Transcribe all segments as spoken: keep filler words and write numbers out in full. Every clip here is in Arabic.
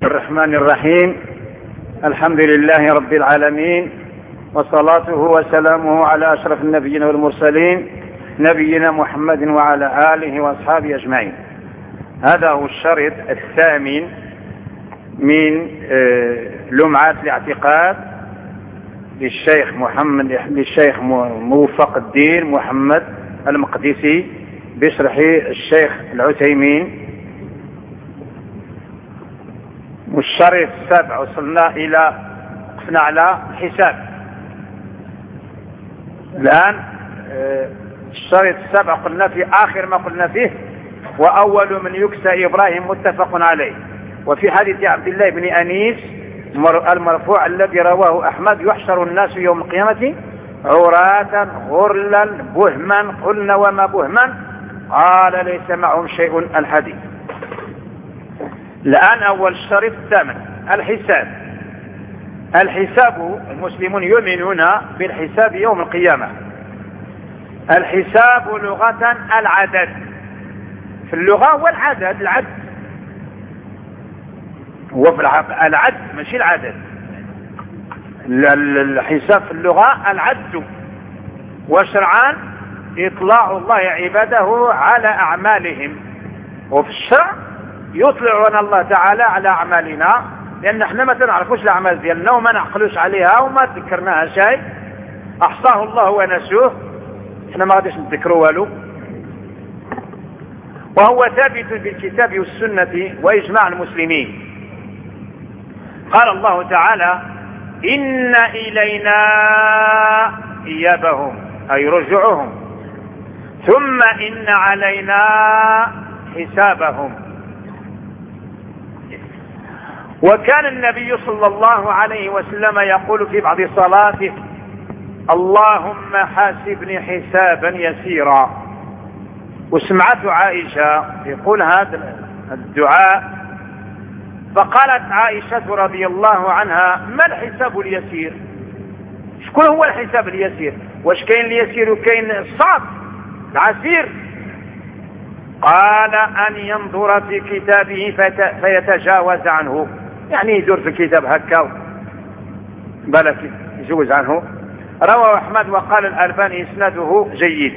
الرحمن الرحيم. الحمد لله رب العالمين، وصلاته وسلامه على أشرف النبيين والمرسلين نبينا محمد وعلى آله وأصحابه أجمعين. هذا هو الشريط الثامن من لمعات الاعتقاد للشيخ محمد للشيخ موفق الدين محمد المقدسي بشرح الشيخ العثيمين. والشريط السابع وصلنا إلى وقفنا على الحساب. الآن الشريط السابع قلنا في آخر ما قلنا فيه: وأول من يكسى إبراهيم متفق عليه. وفي حديث عبد الله بن أنيس المرفوع الذي رواه أحمد: يحشر الناس يوم القيامة عراة غرلا بهما. قلنا: وما بهما؟ قال: ليس معهم شيء. الحديث. الآن أول الشريط الثامن: الحساب. الحساب، المسلمون يؤمنون بالحساب يوم القيامة. الحساب لغة العدد، في اللغة هو العدد، العد هو في العد ماشي العدد. الحساب في اللغة العد، وشرعا إطلاع الله عباده على أعمالهم، وفي الشرع يطلعنا الله تعالى على أعمالنا، لأن احنا ما تنعرفوش الأعمال ديالنا وما نعقلوش عليها وما تذكرناها شيء. أحصاه الله ونسوه، احنا ما غاديش نذكروا والو. وهو ثابت بالكتاب والسنة وإجماع المسلمين. قال الله تعالى: إن إلينا إيابهم، أي رجعهم، ثم إن علينا حسابهم. وكان النبي صلى الله عليه وسلم يقول في بعض صلاته: اللهم حاسبني حسابا يسيرا. وسمعت عائشة يقول هذا الدعاء، فقالت عائشة رضي الله عنها: ما الحساب اليسير؟ شكون هو الحساب اليسير؟ واش كاين اليسير وكاين الصعب العسير؟ قال: أن ينظر في كتابه فيتجاوز عنه، يعني يدور في الكتاب هكا بلا يجوز عنه. رواه أحمد وقال الألباني إسناده جيد.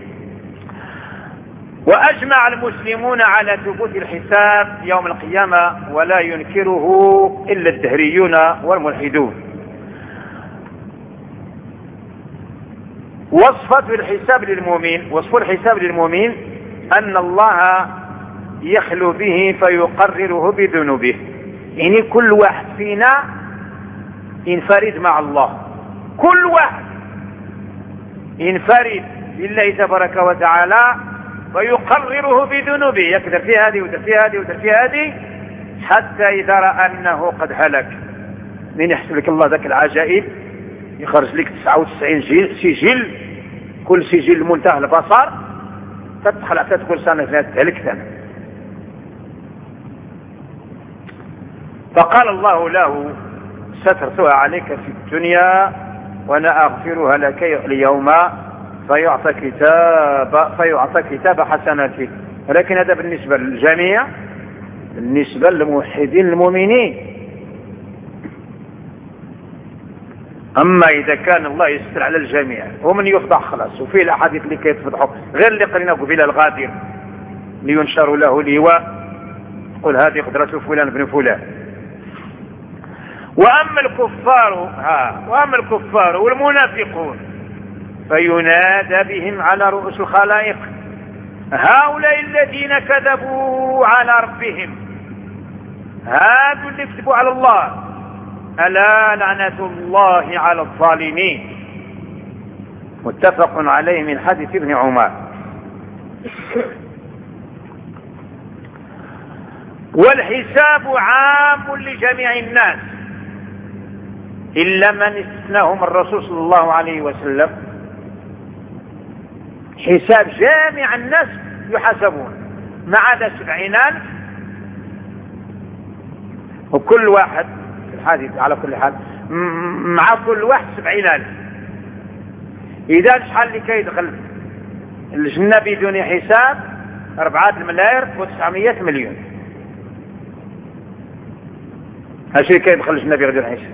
وأجمع المسلمون على ثبوت الحساب يوم القيامة، ولا ينكره إلا الدهريون والملحدون. وصفة الحساب للمؤمن، وصف الحساب للمؤمن أن الله يخلو به فيقرره بذنوبه، يعني كل واحد فينا ينفرد مع الله، كل واحد ينفرد لله تبارك وتعالى ويقرره بذنوبه، يكذب في هذه ويدير في هذه ويدير في هذه، حتى إذا رأى أنه قد هلك. من يحسب لك الله ذاك العجائب، يخرج لك تسعة وتسعين سجل، كل سجل منتهى البصر، تدخل حتى تقول سنة هلكت أنا. فقال الله له: سترتها عليك في الدنيا وأنا أغفرها لك اليوم، فيعطى كتاب فيعطى كتاب حسناتك. ولكن هذا بالنسبة للجميع، بالنسبة للموحدين المؤمنين. أما إذا كان الله يستر على الجميع ومن يفضح خلاص. وفيه الأحاديث اللي كيتفضحوا غير اللي قرينا قبيل الغادر لينشر له لواء قل هذه قدرة فلان بن فلان. وأما الكفار ها وأما الكفار والمنافقون فينادى بهم على رؤوس الخلائق: هؤلاء الذين كذبوا على ربهم، هذا اللي كذبوا على الله، ألا لعنة الله على الظالمين. متفق عليه من حديث ابن عمر. والحساب عام لجميع الناس إلا من استثناهم الرسول صلى الله عليه وسلم. حساب جميع الناس يحاسبون ما عدا سبعين ألف، وكل واحد في الحديث على كل حال مع كل واحد سبعين ألف. إذا شحال اللي كيدخل الجنة بدون حساب؟ أربعة ملاير وتسعمية مليون. هادشي كيدخل الجنة بغير حساب.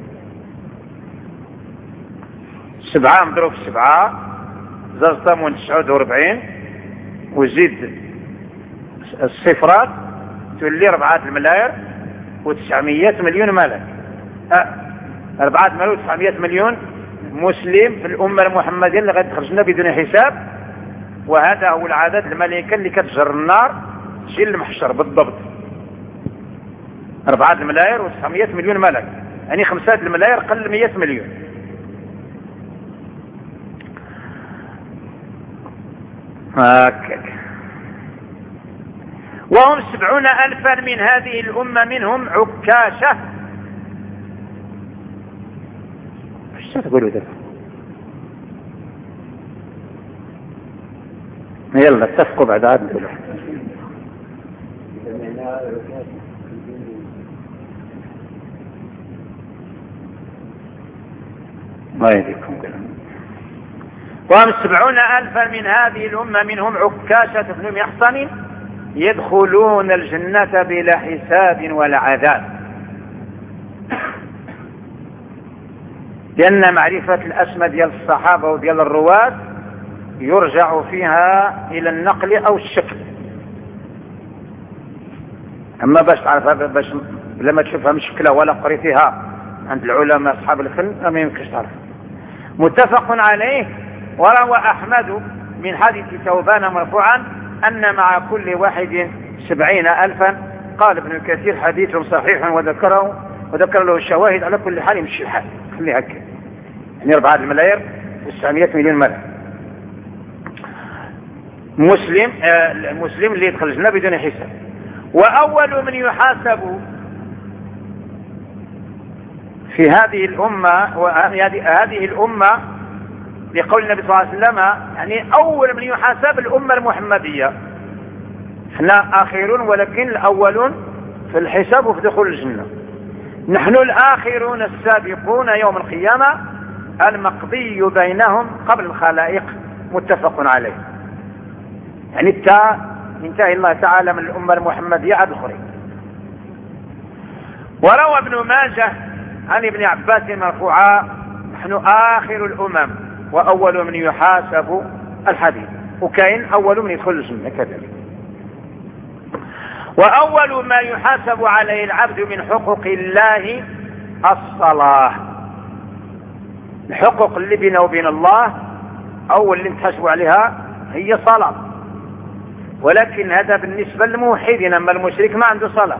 سبعة مضروب في سبعة زوج ثمن تسعود وربعين وزيد الصفرات تولي ربعة الملاير وتسعمية مليون ملك. أه. ربعة ملاير وتسعمية مليون مسلم في الأمة المحمدية اللي غادي تخرجنا بدون حساب. وهذا هو العدد الملائكة اللي كتجر النار تجي المحشر بالضبط. ربعة الملاير وتسعمية مليون ملك، يعني خمسة الملاير قل مية مليون. هكذا. وهم سبعون ألفا من هذه الأمة منهم عكاشة. ايش تقولوا ده؟ يلا اتفقوا بعد عاد نقولوا. ما يديكم كلام. وهم سبعون ألفا من هذه الأمة منهم عكاشة بن محصن يدخلون الجنة بلا حساب ولا عذاب. لأن معرفة الأسماء ديال الصحابة وديال الرواة يرجع فيها إلى النقل أو الشكل. أما باش تعرفها باش لما تشوفها مشكلة ولا قريتها عند العلماء أصحاب الفن ما يمكنش تعرف. متفق عليه. وروى أحمد من حديث ثوبان مرفوعا أن مع كل واحد سبعين ألفا. قال ابن كثير حديث صحيح وذكره وذكر له الشواهد. على كل حال يمشي الحال خليها هكا، يعني أربعة الملاير وتسعمية مليون ملك. مسلم آه المسلم اللي يدخل الجنة بدون حساب. وأول من يحاسب في هذه الأمة وهذه الأمة لقول النبي صلى الله عليه وسلم، يعني أول من يحاسب الأمة المحمدية. احنا آخرون ولكن الأولون في الحساب وفي دخول الجنة. نحن الآخرون السابقون يوم القيامة المقضي بينهم قبل الخلائق. متفق عليه. يعني التاء انتهى الله تعالى من الأمة المحمدية عاد الخرين. وروى ابن ماجه عن ابن عباس مرفوعا نحن آخر الأمم وأول من يحاسب الحديث. وكاين أول من يدخل الجنة كذلك. وأول ما يحاسب عليه العبد من حقوق الله الصلاة. الحقوق اللي بينه وبين الله أول اللي نتحاسب عليها هي صلاة. ولكن هذا بالنسبة للموحدين. أما المشرك ما عنده صلاة.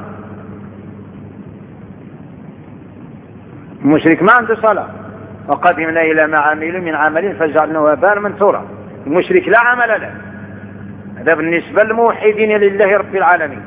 المشرك ما عنده صلاة. وقدمنا إلى ما عملوا من عمل فجعلناه هباء منثورا. المشرك لا عمل له. هذا بالنسبة للموحدين لله رب العالمين.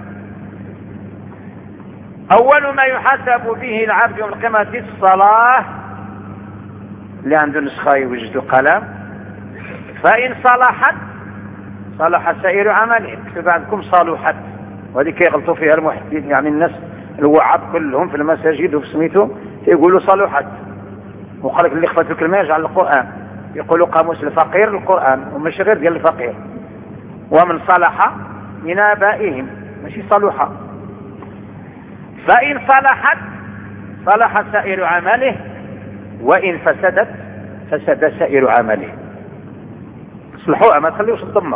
أول ما يحاسب به العبد يوم القيامة الصلاة. اللي عنده نسخة يوجد قلم. فإن صلحت صلح سائر عمله. اكتب عندكم صالحت، وهذه كيغلطوا فيها المحدثين، يعني الناس الوعظ كلهم في المساجد وفي سميتو يقولوا صالحت. وقال لك اللي خفت الكلمة يجعل القرآن، يقولوا قاموس الفقير القرآن ومش غير ديال الفقير. ومن صلح من آبائهم ماشي صلحة. فإن صلحت صلح سائر عمله وإن فسدت فسد سائر عمله. صلحوها ما تخليوش الضمة.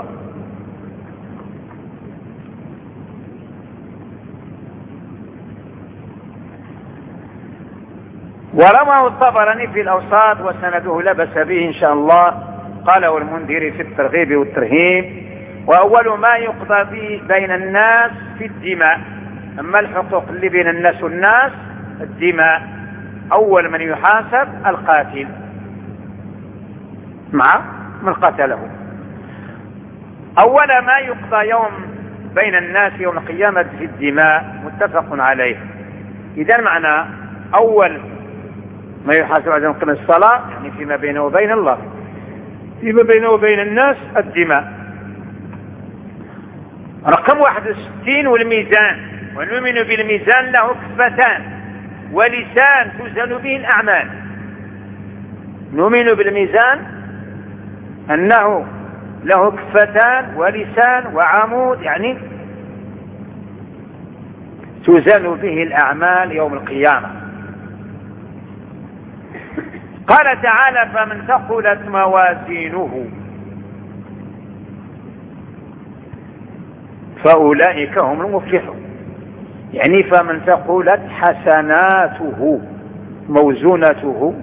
ورواه الطبراني في الأوساط وسنده لا بأس به إن شاء الله. قاله المنذري في الترغيب والترهيب. وأول ما يقضى بين الناس في الدماء. أما الحقوق اللي بين الناس والناس الدماء. أول من يحاسب القاتل مع من قتله. أول ما يقضى يوم بين الناس يوم القيامة في الدماء. متفق عليه. إذا معنى أول ما يحاسب على قيام الصلاة يعني فيما بينه وبين الله، فيما بينه وبين الناس الدماء. رقم واحد وستين والميزان. ونؤمن بالميزان له كفتان ولسان توزن به الأعمال. نؤمن بالميزان أنه له كفتان ولسان وعمود، يعني توزن به الأعمال يوم القيامة. قال تعالى فمن ثقلت موازينه فأولئك هم المفلحون، يعني فمن ثقلت حسناته موزونته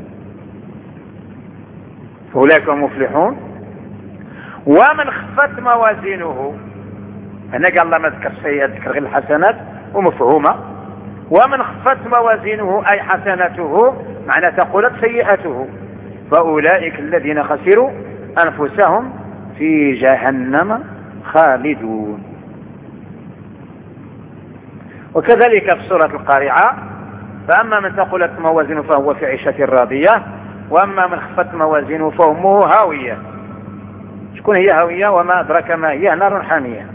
فأولئك هم المفلحون. ومن خفت موازينه، هنا قال الله ما ذكر السيئات، ذكر غير الحسنات ومفهومة. ومن خفت موازينه أي حسناته معنى ثقلت سيئته فأولئك الذين خسروا أنفسهم في جهنم خالدون. وكذلك في سورة القارعة فأما من ثقلت موازينه فهو في عيشة راضية وأما من خفت موازينه فأمه هاوية. شكون هي هاوية؟ وما أدرك ما هي، نار حامية.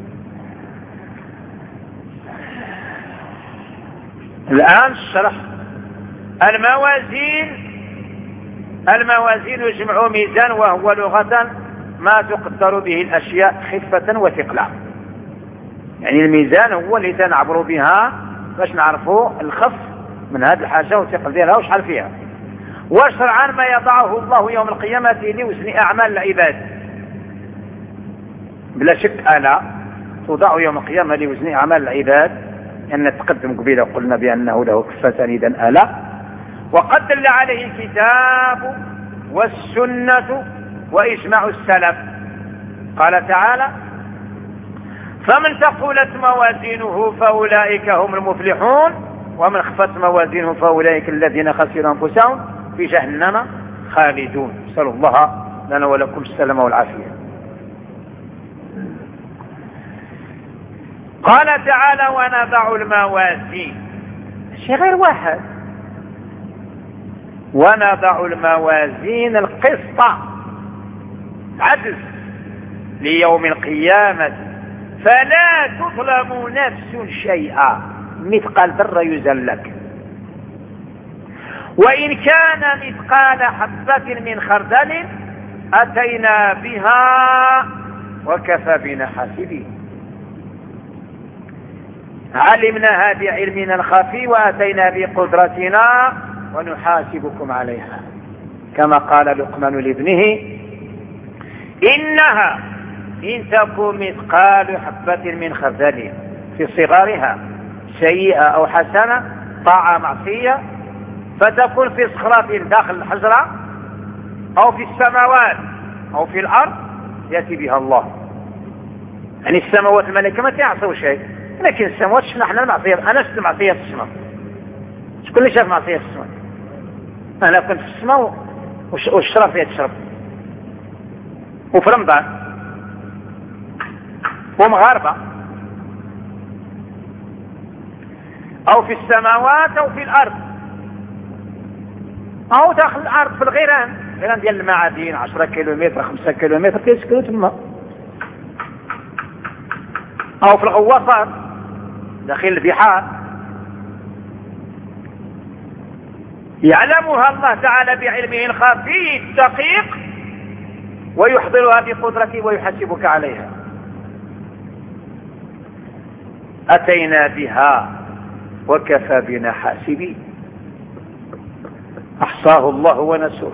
الآن الشرح. الموازين الموازين جمع ميزان، وهو لغة ما تقدر به الأشياء خفة وثقلا. يعني الميزان هو اللي تنعبر بها باش نعرفوا الخف من هذه الحاجة والثقل ديالها وشحال فيها. وشرعا ما يضعه الله يوم القيامة لوزن أعمال العباد، بلا شك ألا توضع يوم القيامة لوزن أعمال العباد، أن تقدم قبيله قلنا بأنه له كفتان إذن ألا. وقد دل عليه الكتاب والسنة وإجماع السلف. قال تعالى فمن ثقلت موازينه فأولئك هم المفلحون ومن خفت موازينه فأولئك الذين خسروا أنفسهم في جهنم خالدون. نسأل الله لنا ولكم السلامة والعافية. قال تعالى ونضع الموازين، شيء غير واحد، ونضع الموازين القسط عدل ليوم القيامة فلا تظلم نفس شيئا مثقال ذرة يزن لك، وإن كان مثقال حبة من خردل أتينا بها وكفى بنا حاسبين. علمناها بعلمنا الخفي وأتينا بقدرتنا ونحاسبكم عليها، كما قال لقمان لابنه إنها إن تكن مثقال حبة من خردل في صغارها سيئة أو حسنة طاعة معصية فتكون في صخرة داخل الحجرة أو في السماوات أو في الأرض يأتي بها الله. يعني السماوات الملائكة ما تعصوا شيء، لكن السماوات شفنا احنا المعصية. أنا شفت معصية في السماء، شكون اللي شاف معصية في السماء؟ أنا كنت في السماء والشرف فيها تشرب، وفي رمضان ومغاربة، أو في السماوات أو في الأرض أو داخل الأرض في الغيران، غيران ديال المعادن عشرة كيلومتر خمسة كيلومتر كيسكنوا تما، أو في الغواصات داخل البحار يعلمها الله تعالى بعلمه الخفي الدقيق ويحضرها بقدرته ويحاسبك عليها. أتينا بها وكفى بنا حاسبين، أحصاه الله ونسوه.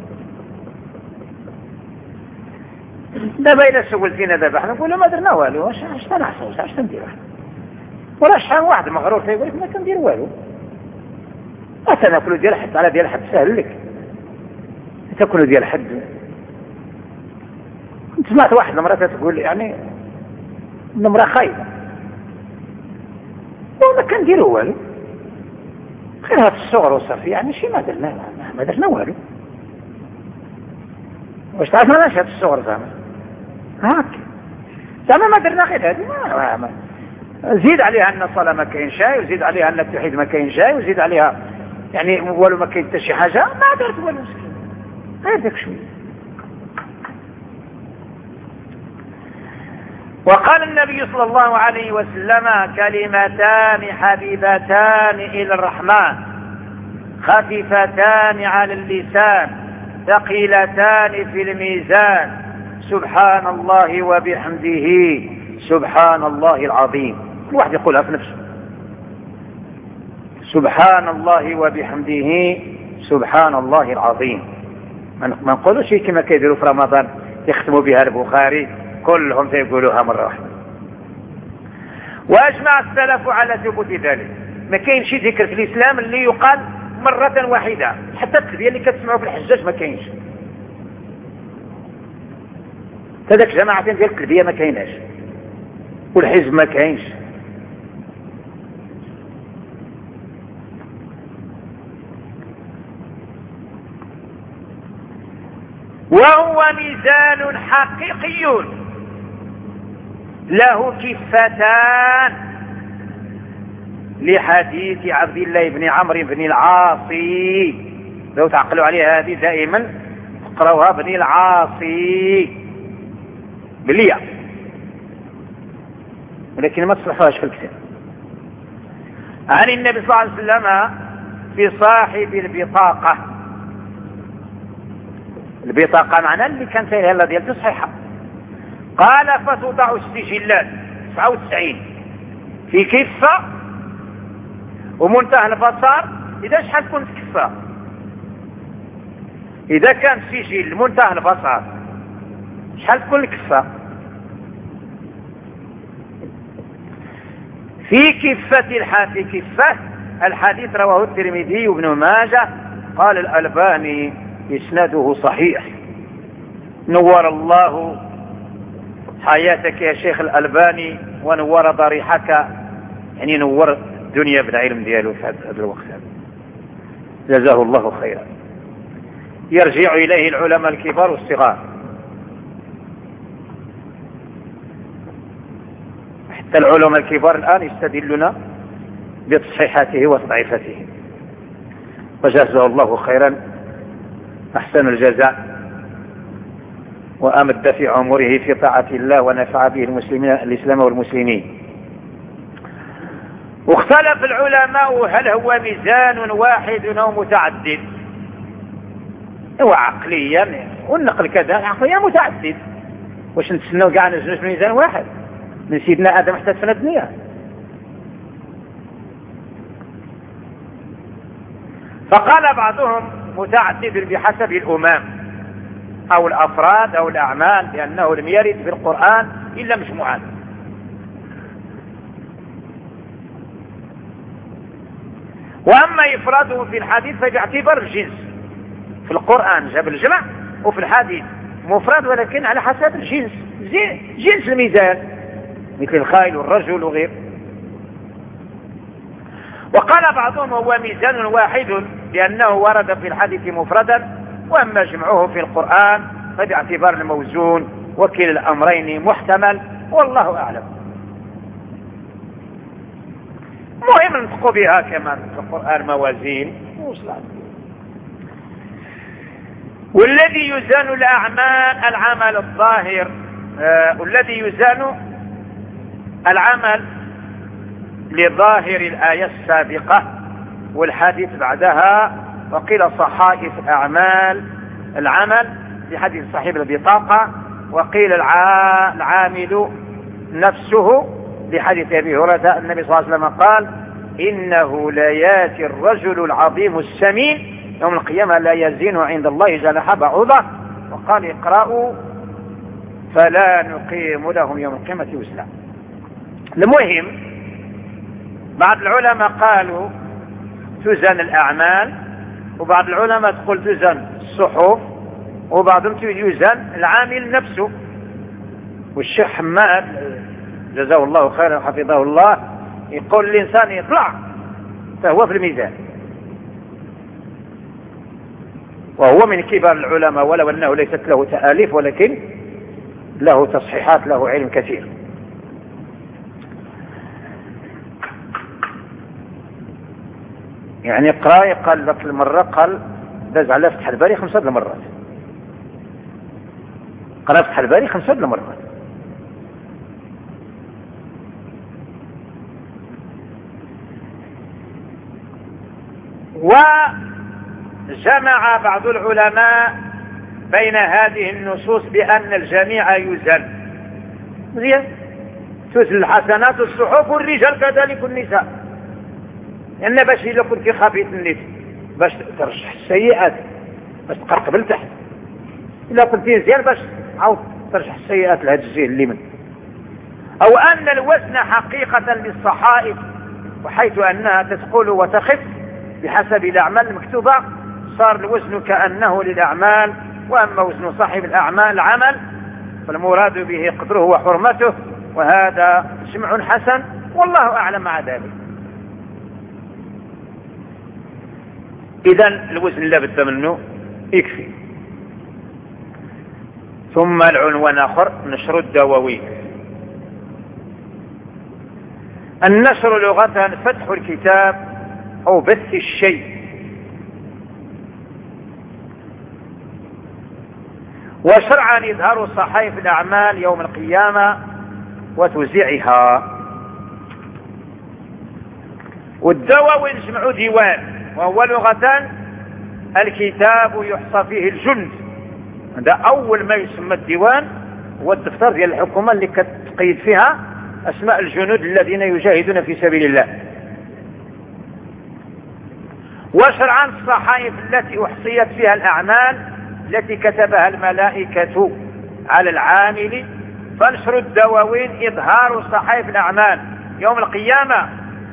دابا إلا سولتينا دابا حنا نقولوا ما درنا والو، واش اش تنحصوا واش تنديروا حنا؟ ولا شحال واحد مغرور تيقول لك ما كندير والو، أتناكلوا ديال حد على ديال حد سهل لك، تاكلوا ديال حد. سمعت واحد المرأة تقول يعني المرأة خايبة وما كنديروا والو، غير هذا الصغر وصافي، يعني شي ما درنا ما درنا والو. واش تعرف معناش هذا الصغر زعما هاك زعما ما درنا غير هذه، ما, ما زيد عليها ان الصلاة ما كاين شيء، وزيد عليها ان التوحيد ما كاين شيء، وزيد عليها يعني والو ما كاين حتى شي حاجة، ما درت والو مسكين غير داك شويه. وقال النبي صلى الله عليه وسلم كلمتان حبيبتان إلى الرحمن خفيفتان على اللسان ثقيلتان في الميزان سبحان الله وبحمده سبحان الله العظيم. الواحد يقولها في نفسه سبحان الله وبحمده سبحان الله العظيم. ما نقولوش كما كيديروا في رمضان يختموا بها البخاري كلهم يقولوها مرة واحدة. وأجمع السلف على ثبوت ذلك. ما كاينش شي ذكر في الإسلام اللي يقال مرة واحدة، حتى التلبية اللي كتسمعوا في الحجاج ما كاينش. هذاك جماعتين ديال التلبية ما كايناش، والحزب ما كاينش. وهو ميزان حقيقي له كفتان لحديث عبد الله بن عمرو بن العاص. لو تعقلوا عليها هذه دائما اقرأوها بن العاص بالياء، ولكن ما تصلحوهاش في الكتاب. عن النبي صلى الله عليه وسلم في صاحب البطاقة. البطاقة معناه اللي كان فيها يلا ديال تصحيحة. قال فتوضع السجلات تسعة وتسعين في كفة ومنتهى البصر. إذا شحال تكون كفة؟ إذا كان سجل منتهى البصر شحال تكون الكفة؟ في كفة الح... في كفة. الحديث رواه الترمذي وابن ماجه. قال الألباني إسناده صحيح. نور الله حياتك يا شيخ الألباني ونور ضريحك، يعني نور الدنيا بالعلم دياله في هذا الوقت هذا، جزاه الله خيرا. يرجع إليه العلماء الكبار والصغار، حتى العلماء الكبار الآن يستدلون بتصحيحاته وتضعيفاته، وجزاه الله خيرا أحسن الجزاء، وأمد في عمره في طاعة الله ونفع به المسلمين الإسلام والمسلمين. واختلف العلماء هل هو ميزان واحد أو متعدد. هو عقليا والنقل كذا عقليا متعدد. واش نتسنوا كاع نجلس ميزان واحد من سيدنا آدم حتى سنة الدنيا؟ فقال بعضهم متعدد بحسب الأمم أو الأفراد أو الأعمال، لأنه لم يرد في القرآن إلا مجموعات. وأما إفراده في الحديث فباعتبار الجنس. في القرآن جاب الجمع وفي الحديث مفرد، ولكن على حسب الجنس، جنس الميزان مثل الخيل والرجل وغير. وقال بعضهم هو ميزان واحد لأنه ورد في الحديث مفردا، وأما جمعه في القرآن فباعتبار الموزون، وكلا الأمرين محتمل، والله أعلم. مهم ننطق بها كمان في القرآن موازين. والذي يزان الأعمال العمل الظاهر، آه والذي يزان العمل لظاهر الآية السابقة والحديث بعدها. وقيل صحائف أعمال العمل لحديث صاحب البطاقة، وقيل العامل نفسه لحديث أبي هريرة النبي صلى الله عليه وسلم قال إنه لا ياتي الرجل العظيم السمين يوم القيامة لا يزين عند الله جناح بعوضة. وقال اقرأوا فلا نقيم لهم يوم القيامة وزنا. المهم بعض العلماء قالوا تزن الأعمال، وبعض العلماء تقول تزن الصحف، وبعضهم يزن العامل نفسه. والشيخ حماد جزاه الله خيرا وحفظه الله يقول الإنسان يطلع فهو في الميزان، وهو من كبار العلماء، ولو أنه ليست له تآليف ولكن له تصحيحات، له علم كثير. يعني قراءة قال لك المرة قال داز على فتح الباري خمسة المرات، قرأ فتح الباري خمسة المرات. وجمع بعض العلماء بين هذه النصوص بأن الجميع يزن مزيان، تزن الحسنات الصحف والرجال كذلك النساء. لأن باش إلا كنت خبيث النفس باش ترشح السيئات باش تقرقب لتحت، إلا كنت مزيان باش عاود ترشح السيئات لهذا الجهه اللي من. أو أن الوزن حقيقة للصحائف وحيث أنها تثقل وتخف بحسب الأعمال المكتوبة صار الوزن كأنه للأعمال، وأما وزن صاحب الأعمال العمل فالمراد به قدره وحرمته، وهذا جمع حسن والله أعلم مع ذلك. إذن الوزن لا بد منه يكفي. ثم العنوان آخر نشر الدواوين. النشر لغة فتح الكتاب أو بث الشيء، وشرعا إظهار صحائف الأعمال يوم القيامة وتوزيعها. والدواوين جمع ديوان، وهو لغة الكتاب يحصى فيه الجند. هذا أول ما يسمى الديوان، هو الدفتر ديال الحكومة اللي كتقيد فيها أسماء الجنود الذين يجاهدون في سبيل الله. وشرعا الصحائف التي أحصيت فيها الأعمال التي كتبها الملائكة على العامل. فنشر الدواوين إظهار صحائف الأعمال يوم القيامة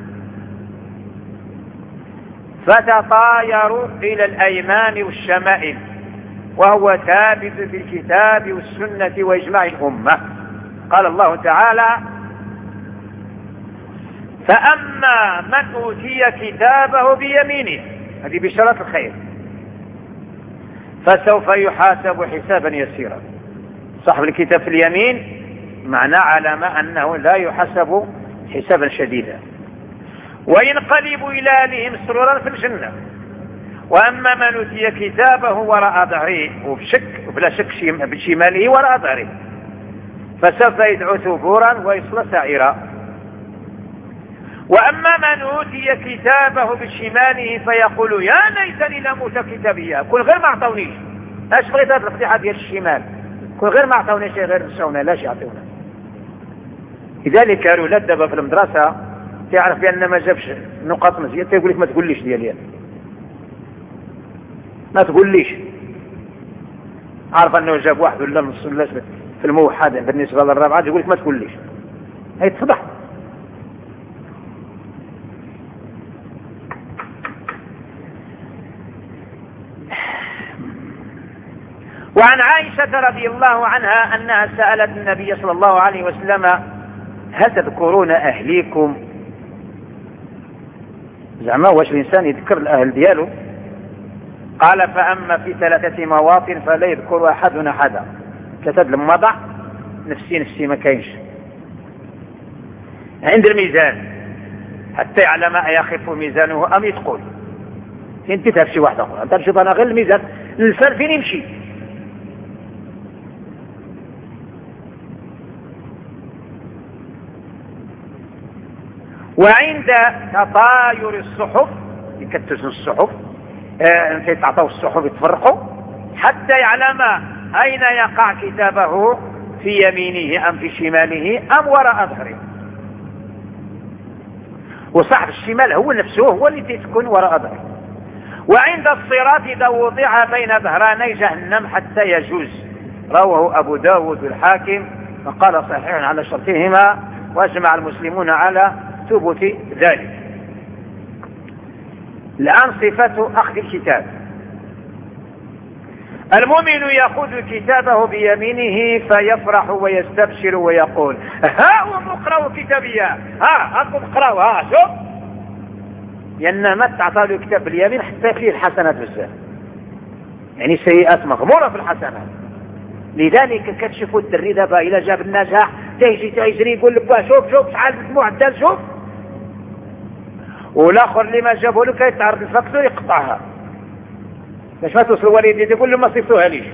فتطاير إلى الأيمان والشمائل، وهو ثابت بالكتاب والسنة وإجماع الأمة. قال الله تعالى: فأما من أوتي كتابه بيمينه، هذه بشارة الخير، فسوف يحاسب حسابا يسيرا. صاحب الكتاب في اليمين معنى علامة أنه لا يحاسب حسابا شديدا، وينقلب إلى أهلهم سرورا في الجنة. وأما من أوتي كتابه وراء ظهره، وبشك وبلا شك بشماله وراء ظهره، فسوف يدعو ثبورا ويصلى سعيرا. وأما من أوتي كتابه بشماله فيقول يا ليتني لم أوت كتابيه، كل غير ما أعطونيش. اش بغيت هذه الفضيحة ديال الشمال، كل غير ما أعطونيش غير نساونا لاش يعطيونا. لذلك الولاد دابا في المدرسة تعرف بأن ما جابش نقاط مزيان تيقول لك ما تقوليش ديالي، ما تقوليش. عارف أنه جاب واحد ولا نص ولا في الموحد بالنسبة للرابعة يقول لك ما تقوليش، هي تفضح. وعن عائشة رضي الله عنها أنها سألت النبي صلى الله عليه وسلم: هل تذكرون أهليكم؟ زعما واش الإنسان يذكر الأهل دياله؟ قال: فأما في ثلاثة مواطن فلا يذكر أحدنا أحدا. ثلاثة لما ضع نفسي نفسي ما كاينش. عند الميزان حتى يعلم أيخف ميزانه أم يثقل. انت تهب شي واحد اخر، انت تشوف انا غير الميزان الانسان فين يمشي. وعند تطاير الصحف يكتسوا الصحف، انت اه تعطوا الصحف يتفرقوا حتى يعلم اين يقع كتابه، في يمينه ام في شماله ام وراء ظهره. وصاحب الشمال هو نفسه هو اللي تسكن وراء ظهره. وعند الصراط إذا وضع بين ظهراني جهنم حتى يجوز. رواه أبو داود الحاكم وقال صحيح على شرطهما، واجمع المسلمون على ثبوت ذلك. الآن صفة أخذ الكتاب. المؤمن يأخذ كتابه بيمينه فيفرح ويستبشر ويقول: ها هم اقرأوا كتابيا، ها أنتم اقرأوا، ها شوف. لأن ما تعطى له كتاب باليمين حتى فيه الحسنات بزاف، يعني سيئات مغمورة في الحسنات. لذلك كتشوفوا الدري دابا إلى جاب النجاح تيجي تيجري يقول لك شوف شوف شحال المعدل شوف، والآخر اللي ما جابه له كيتعرض الفاكتور يقطعها باش ما توصل الوالدين يقول له ما صيفطوها ليش.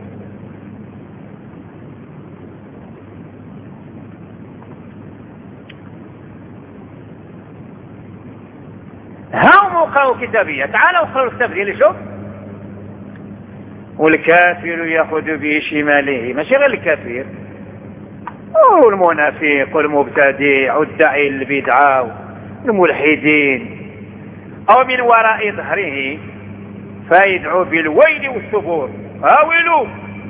هم اقرأوا كتابية، تعالوا اقرأوا الكتاب ديالي شوف. والكافر يأخذ بشماله، ماشي غير الكافر، والمنافق والمبتدع والداعي للبدعة والملحدين أو من وراء ظهره فيدعو بالويل والثبور، هاولوا،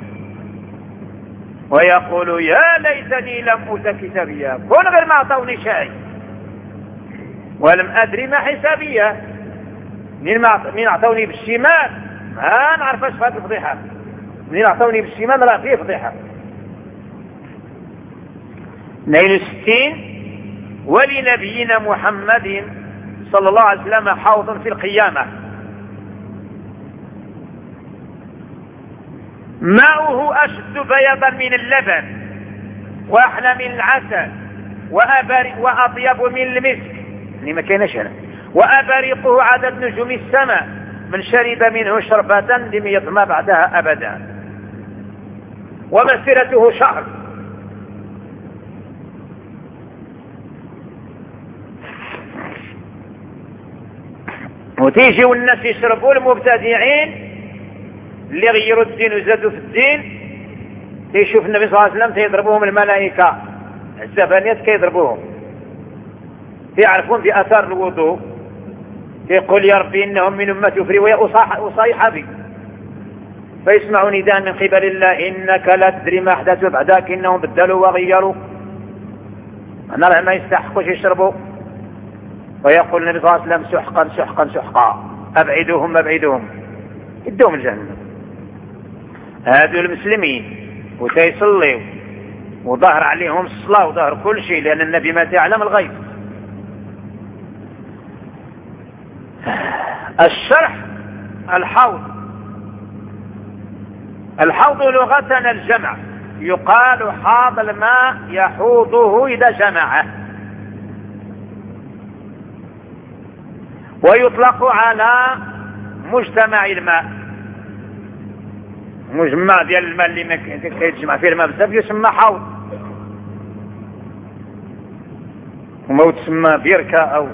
ويقول يا ليتني لم أوت كتابيا، كون غير ما أعطوني شيء ولم أدري ما حسابيا، من أعطوني بالشمال ما نعرفش في هذه الفضيحة، من أعطوني بالشمال راه فيه فضيحة. اثنين وستين ولنبينا محمد صلى الله عليه وسلم حوض في القيامة ماؤه أشد بياضا من اللبن وأحلى من العسل وأطيب من المسك، يعني ما كاينش هنا، وأبرقه عدد نجوم السماء، من شرب منه شربة لم يظمأ بعدها أبدا، ومسيرته شهر. وتيجي والناس يشربوا المبتدعين اللي غيروا الدين وزادوا في الدين، تيشوف النبي صلى الله عليه وسلم تيضربوهم الملائكة الزبانيات كيضربوهم، يعرفون بأثار الوضوء، يقول يا ربي إنهم من أمتي في رواية أصيح بي، فيسمعوا نداء من قبل الله إنك لا تدري ما أحدثوا بعدك إنهم بدلوا وغيروا، أنا ما يستحقوش يشربوا، ويقول النبي صلى الله عليه وسلم سحقا سحقا سحقا، أبعدوهم أبعدوهم، يدوهم الجنة. هذو المسلمين وتيصلوا وظهر عليهم الصلاة وظهر كل شيء، لأن النبي ما يعلم الغيب. الشرح الحوض. الحوض لغة الجمع، يقال حاض الماء يحوضه إذا جمعه، ويطلق على مجتمع الماء، مجمع ديال الماء اللي ما كيتجمع فيه الماء بزاف يسمى حوض، وما تسمى بركة أو.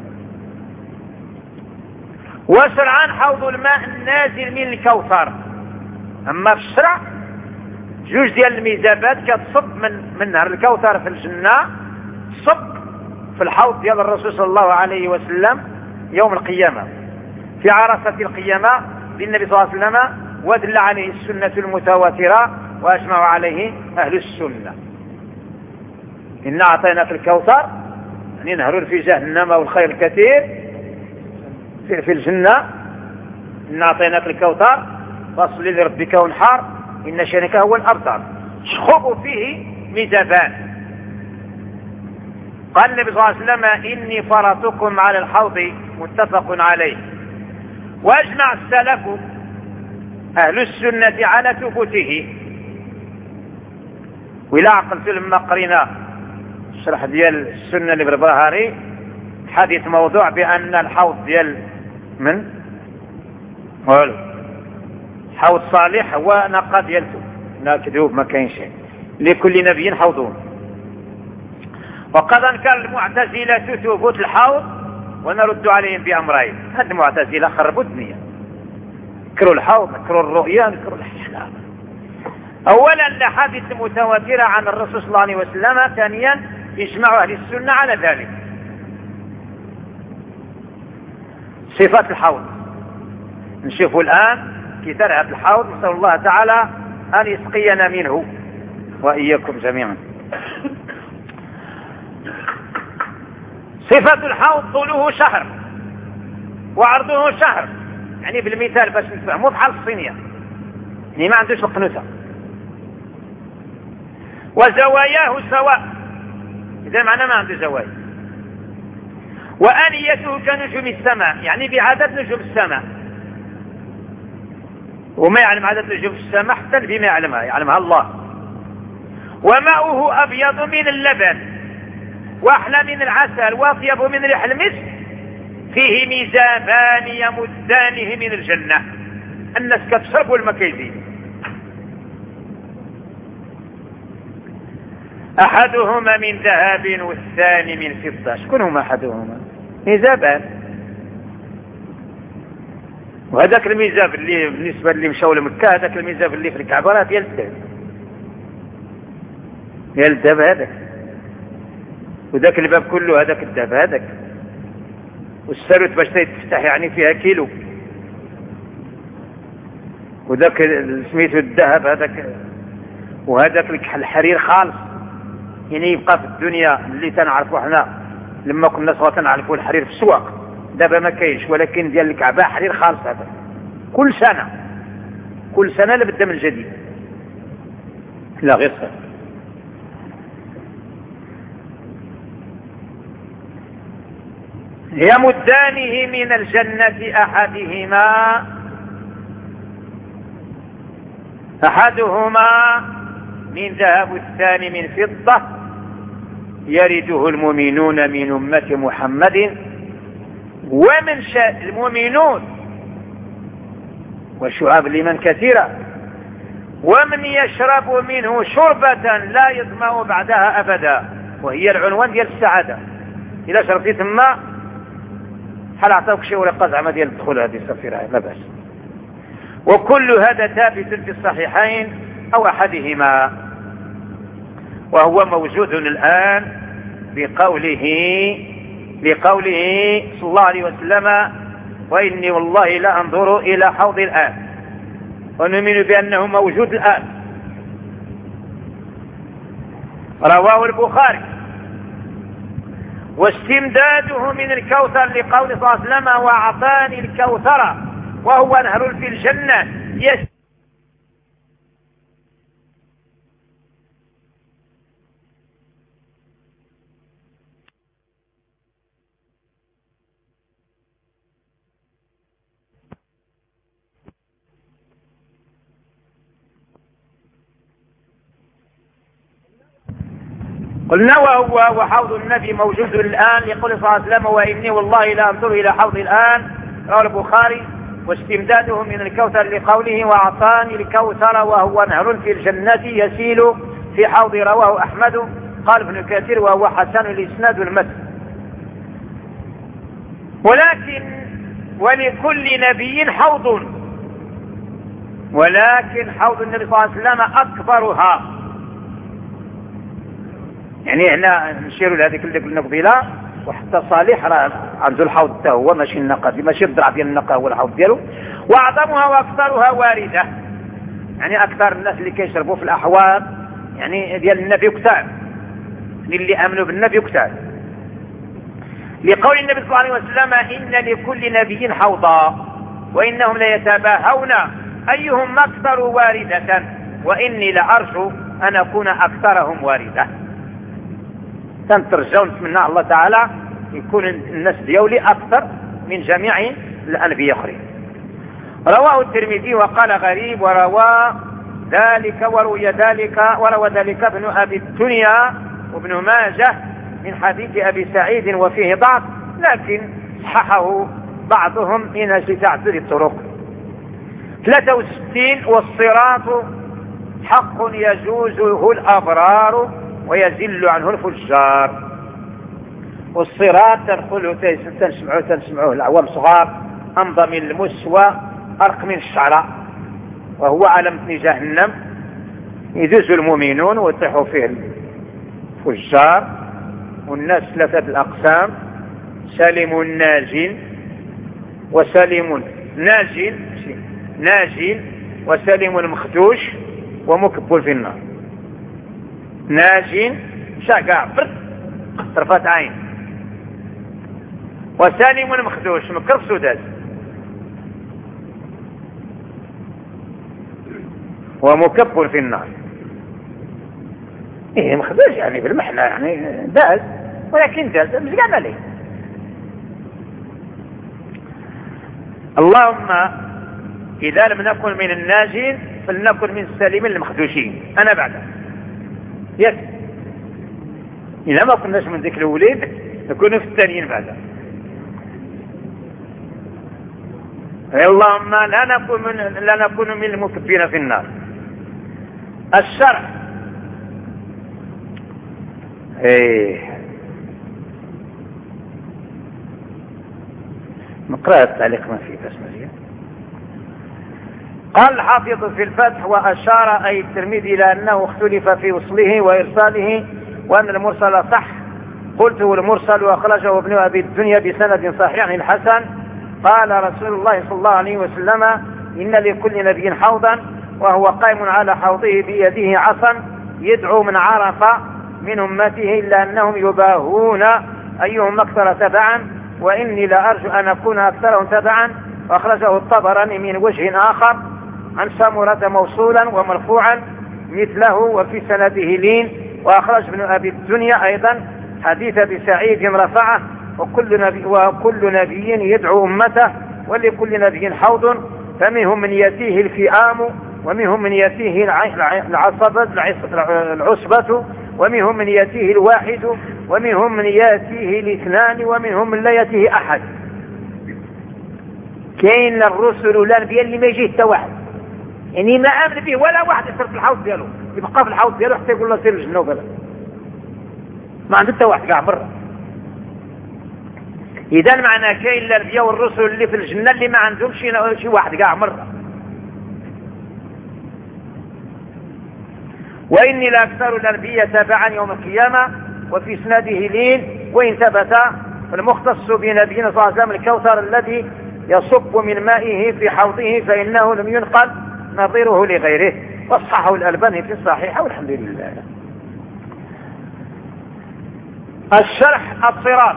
وشرعا حوض الماء النازل من الكوثر، أما في الشرع جوج ديال الميزابات كتصب من من نهر الكوثر في الجنة، تصب في الحوض ديال الرسول صلى الله عليه وسلم يوم القيامة في عرصة القيامة للنبي صلى الله عليه وسلم، ودل عليه السنة المتواترة وأجمع عليه أهل السنة. إن أعطيناك الكوثر، يعني نهر في جهنم والخير الكثير في, في الجنة. إن أعطيناك الكوثر فاصل لربك وانحر إن شانك هو الأبتر، شخب فيه ميزابان. قال النبي صلى الله عليه وسلم إني فرطكم على الحوض، متفق عليه. وأجمع السلف أهل السنة على ثبوته. وإلى عقلت لما قرينا الشرح ديال السنة للبربهاري حديث موضوع بأن الحوض ديال من قالوا حوض صالح هو نقى ديالته، لا كذوب ما كاين شيء، لكل نبي حوضون. وقد انكر المعتزلة ثبوت الحوض ونرد عليهم بأمرين. هاد المعتزلة خربوا الدنيا، نكروا الحوض، نكروا الرؤيا، نكروا الاحلام. اولا الاحاديث المتواترة عن الرسول صلى الله عليه وسلم، ثانيا اجماع اهل السنة على ذلك. صفات الحوض نشوفوا الآن كتاب هذا الحوض، نسأل الله تعالى أن يسقينا منه وإياكم جميعا. صفة الحوض طوله شهر وعرضه شهر، يعني بالمثال باش نفهموا بحال الصينية، يعني ما عندوش القنوسة. وزواياه سواء، إذا معناه ما عنده زوايا. وآنيته كنجوم السماء، يعني بعدد نجوم السماء، وما يعلم عدد نجوم السماء حتى النبي ما يعلمها، يعلمها الله. وماؤه أبيض من اللبن وأحلى من العسل وأطيب من ريح المسك، فيه ميزابان يمدانه من الجنة. الناس كتشرب والمكيزين، أحدهما من ذهب والثاني من فضة. شكون هما أحدهما؟ ميزابان. وهذاك الميزاب اللي بالنسبة اللي مشاو لمكة، هذاك الميزاب اللي في الكعبة راه ديال الذهب، ديال الذهب هذاك. وذاك الباب كله هذاك الذهب هذاك. والسروت باش تفتح يعني فيها كيلو، وذاك سميتو الذهب هذاك، وهذاك الحرير خالص. يعني يبقى في الدنيا اللي تنعرفوا احنا لما كنا صغار تنعرفوا الحرير في السواق، دابا ما كاينش، ولكن ديال الكعبة حرير خالص هذا كل سنة، كل سنة لابد من جديد، لا غير صح. يمدانه من الجنة أحدهما أحدهما من ذهب الثاني من فضة، يرده المؤمنون من أمة محمد، ومن شاء المؤمنون والشعاب لمن كثيرة، ومن يشرب منه شربة لا يظمأ بعدها أبدا، وهي العنوان ديال السعادة. إذا شربتي ثم حال أعطاوك شيء ورقة زعما ديال الدخول هذه صفيرة ما بأس. وكل هذا ثابت في الصحيحين أو أحدهما، وهو موجود الآن بقوله بقوله صلى الله عليه وسلم: وإني والله لا أنظر إلى حوض الآن، ونؤمن بأنه موجود الآن. رواه البخاري. واستمداده من الكوثر لقول صلى الله عليه وسلم: وأعطاني الكوثر وهو نهر في الجنة يس قلنا وهو وحوض النبي موجود الآن لقول صلى الله عليه وسلم: وإني والله لا أنظر إلى حوض الآن. رواه البخاري. واستمداده من الكوثر لقوله: وأعطاني الكوثر وهو نهر في الجنة يسيل في حوض. رواه أحمد. قال ابن كثير: وهو حسن الإسناد والمتن. ولكن ولكل نبي حوض، ولكن حوض النبي صلى الله عليه وسلم أكبرها. يعني هنا نشيروا لهذيك اللي قلنا قبيله، وحتى صالح راه عنده الحوض حتى هو، ماشي النقا ماشي الضرع ديال النقا هو الحوض ديالو. واعظمها واكثرها وارده، يعني اكثر الناس اللي كيشربوا في الاحواض يعني ديال النبي كثار، اللي امنوا بالنبي كثار، لقول النبي صلى الله عليه وسلم: ان لكل نبي حوضا وانهم ليتباهون ايهم اكثر وارده، واني لارجو ان اكون اكثرهم وارده. تنترجى ونتمنى الله تعالى يكون الناس ديولي أكثر من جميع الأنبياء الآخرين. رواه الترمذي وقال غريب، وروى ذلك وروي ذلك وروى ذلك ابن أبي الدنيا وابن ماجه من حديث أبي سعيد وفيه ضعف، لكن صححه بعضهم من أجل تعدد الطرق. ثلاثة وستين والصراط حق يجوزه الأبرار ويزل عنه الفجار. والصراط تنقله تنسمعوه تنسمعوه العوام صغار: أمضى من المسوى أرق من الشعراء، وهو على متن جهنم يدوز المؤمنون ويطيحوا فيه الفجار. والناس ثلاثة الأقسام: سالم ناجين وسالم ناجين ناجين وسالم مخدوش ومكبل في النار. ناجين شاقع برد طرفات عين، وسالم مخدوش مكرف سوداز، ومكبل في النار. ايه مخدوش يعني بالمحنة يعني داز، ولكن داز مش قاعد عليه. اللهم إذا لم نكن من الناجين فلنكن من السالمين المخدوشين. أنا بعدها يس إذا ما كناش من ذيك الوليد نكون في الثانيين بعدها. اللهم لا نكون من لا نكون من المكبين في النار. الشرع ايه نقرأ التعليق ما فيه بس مزيان. قال الحافظ في الفتح: وأشار أي الترمذي إلى أنه اختلف في وصله وإرساله، وأن المرسل صح قلت والمرسل وأخرجه ابن أبي الدنيا بسند صحيح الحسن. قال رسول الله صلى الله عليه وسلم إن لكل نبي حوضا وهو قائم على حوضه بيده عصا يدعو من عرف من أمته إلا أنهم يباهون أيهم أكثر تبعا وإني لأرجو أن أكون أكثرهم تبعا. وأخرجه الطبراني من وجه آخر عن سمرة موصولا ومرفوعا مثله وفي سنده لين. وأخرج ابن أبي الدنيا أيضا حديث بسعيد رفعه وكل نبي, وكل نبي يدعو أمته ولكل نبي حوض فمنهم من يأتيه الفئام ومنهم من يأتيه العصبة العصبة ومنهم من يأتيه الواحد ومنهم من يأتيه الاثنان ومنهم من لا يأتيه أحد. كاين الرسل والأنبياء اللي ما يجيه حتى واحد، يعني ما آمن به ولا واحد يصير في الحوض ديالو، يبقى في الحوض ديالو حتى يقول له سير الجنة وكذا، ما عنده حتى واحد كاع مرة. إذا معنى كاين الأنبياء والرسل اللي في الجنة اللي ما عندهم شي واحد كاع مرة. وإني لأكثر الأنبياء تبعا يوم القيامة وفي سنده لين. وإن ثبت المختص بنبينا صلى الله عليه وسلم الكوثر الذي يصب من مائه في حوضه فإنه لم ينقل نظيره لغيره. وصحه الألباني في الصحيح والحمد لله. الشرح الصراط.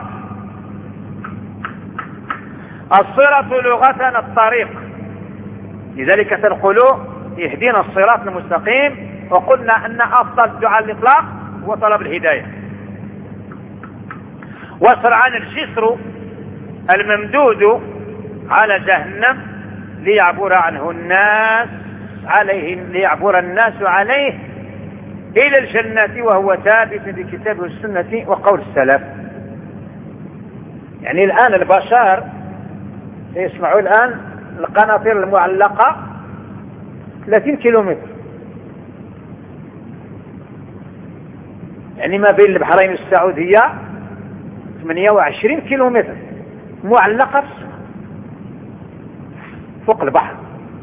الصراط لغة الطريق، لذلك تنقلوا يهدينا الصراط المستقيم. وقلنا أن أفضل الدعاء الإطلاق هو طلب الهداية. وسرعان الجسر الممدود على جهنم ليعبر عنه الناس عليه ليعبر الناس عليه إلى الجنة وهو ثابت بكتاب والسنة وقول السلف. يعني الآن البشر يسمعوا الآن القناطير المعلقة ثلاثين كيلومتر، يعني ما بين البحرين والسعودية ثمانية وعشرين كيلومتر معلقة فوق البحر.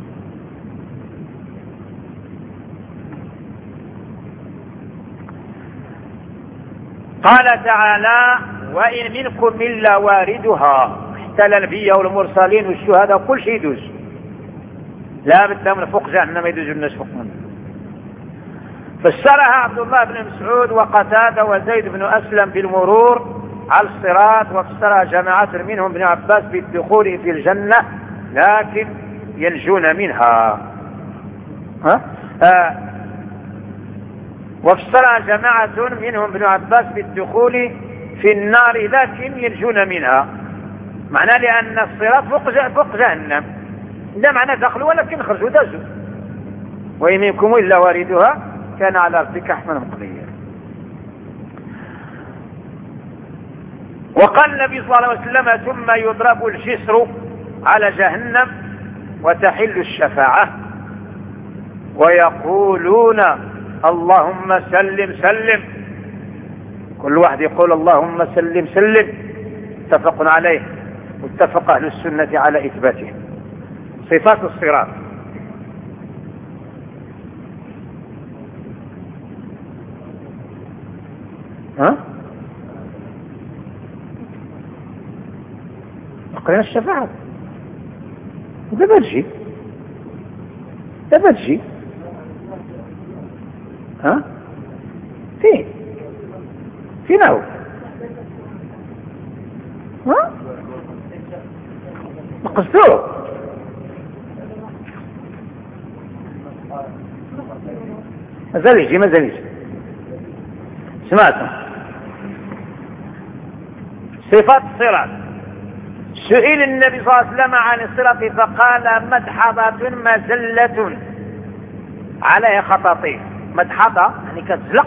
قال تعالى وإن منكم إلا واردها، حتى الأنبياء والمرسلين والشهداء كل شيء يدوز، لا بد من فوق جهنم يدوز الناس فوق منه. فسرها عبد الله بن مسعود وقتادة وزيد بن أسلم بالمرور على الصراط، وفسرها جماعة منهم ابن عباس بالدخول في الجنة لكن ينجون منها. ها؟ آه. وفسرها جماعة منهم ابن عباس بالدخول في النار لكن ينجون منها، معناه لأن الصراط فوق, فوق جهنم، ده معناه دخلوا ولكن خرجوا دازوا. وإن منكم إلا واردها كان على ربك حتما مقضيا. وقال النبي صلى الله عليه وسلم ثم يضرب الجسر على جهنم وتحل الشفاعة ويقولون اللهم سلم سلم، كل واحد يقول اللهم سلم سلم، متفق عليه واتفق أهل السنة على إثباته. صفات الصراط. ها؟ قرينا الشفاعة دابا تجي دابا تجي ها؟ فين؟ فين هو؟ ها؟ نقصدوه مازال يجي مازال يجي. سمعتم؟ صفات الصراط. سئل النبي صلى الله عليه وسلم عن الصراط فقال مدحضة مزلة عليها خطاطيف. مدحضة يعني كتزلق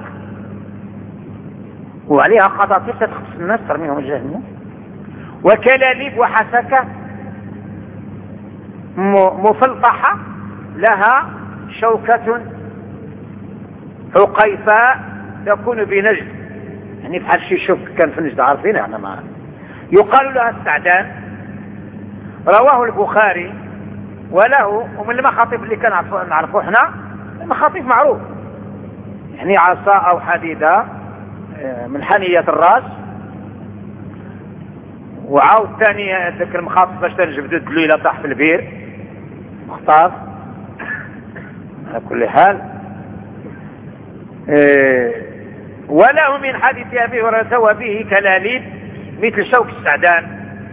وعليها خطاطيف تتخص الناس ترميهم الجهنم، وكلاليب وحسكة مفلطحة لها شوكة حقيفاء تكون بنجد، يعني بحال شي شوك كان في نجد عارفين احنا معاه، يقال لها السعدان. رواه البخاري وله. ومن المخاطيف اللي كان نعرفوه احنا المخاطيف معروف، يعني عصا او حديدة من حنية الراس وعاود ثاني ذاك المخاط باش تنجبدو الدليله طاح في البير مخطاف. على كل حال إيه وله من حديث ابي هريره وبه كلاليب مثل شوك السعدان.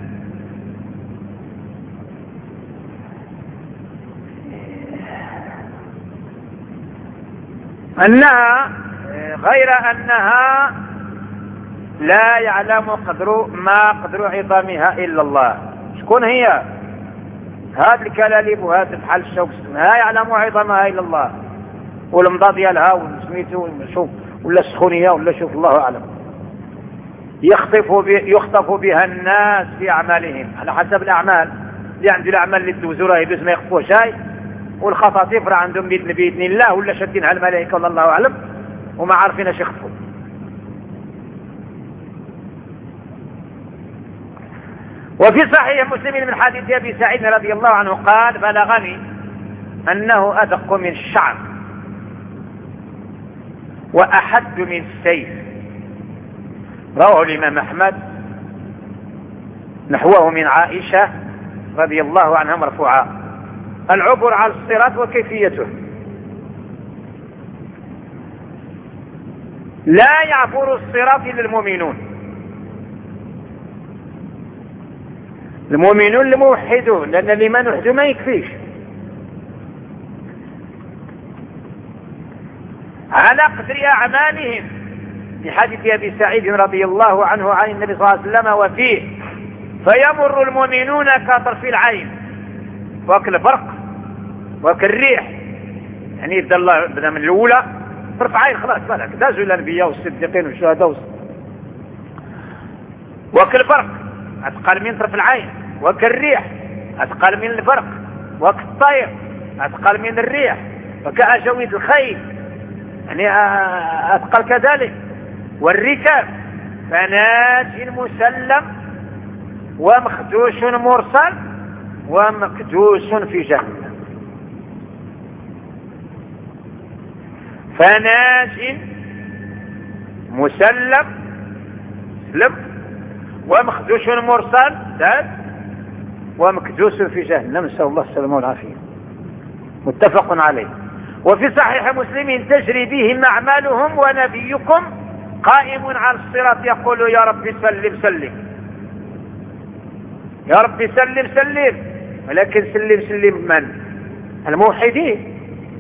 انها غير انها لا يعلم قدر ما قدر عظامها الا الله. شكون هي هذه الكلاليب وهذا بحال الشوك لا يعلم عظمها الا الله، والمضى ديالها وسميتو شوف ولا السخونيه ولا شوف الله اعلم. يخطف يخطف بها الناس في اعمالهم على حسب الاعمال اللي عنده. الاعمال اللي تدوزو راه يدوز ما يخفوه شيء، والخطاطيف راه عندهم باذن باذن الله ولا شادينها الملائكه ولا الله اعلم وما عارفين اش يخفوا. وفي صحيح مسلم من حديث ابي سعيد رضي الله عنه قال بلغني انه ادق من الشعر واحد من السيف. رواه الامام احمد نحوه من عائشه رضي الله عنها مرفوعا. العبور على الصراط وكيفيته. لا يعبر الصراط الا المؤمنون، المؤمنون الموحدون، لأن الإيمان وحده ما يكفيش. على قدر أعمالهم في حديث أبي سعيد رضي الله عنه عن النبي صلى الله عليه وسلم وفيه فيمر المؤمنون كطرف العين وكالبرق وكالريح. يعني يبدأ الله بدأ من الأولى طرف عين خلاص بالك دازوا الأنبياء والصديقين والشهداء وكالبرق أثقل من طرف العين، وكالريح أثقل من البرق، وكالطير أثقل من الريح، وكأجويد الخيل يعني أثقل كذلك. والركاب فناج مسلم ومخدوش مرسل ومكدوس في جهنم. فناج مسلم سلم ومخدوش مرسل داد ومكدوس في جهنم، نسأل الله السلامة والعافية. متفق عليه. وفي صحيح مسلم تجري بهم أعمالهم ونبيكم قائم على الصراط يقول يا رب سلم سلم يا رب سلم سلم. ولكن سلم سلم من؟ الموحدين.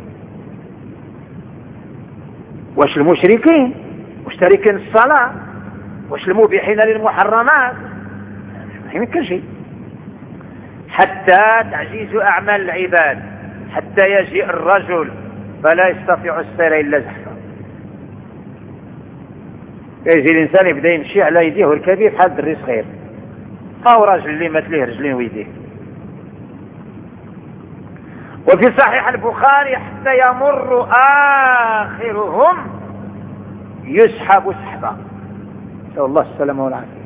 واش المشركين واش تاركين الصلاة واش المبيحين للمحرمات؟ ما يمكن شيء. حتى تعجيز أعمال العباد حتى يجيء الرجل فلا يستطيع السير إلا زحفا. يجي الإنسان يبدأ يمشي على يديه والكبير بحال الدري صغير، أو راجل اللي مات ليه رجلين ويديه. وفي صحيح البخاري حتى يمر آخرهم يسحب سحبا، نسأل الله السلامة والعافية.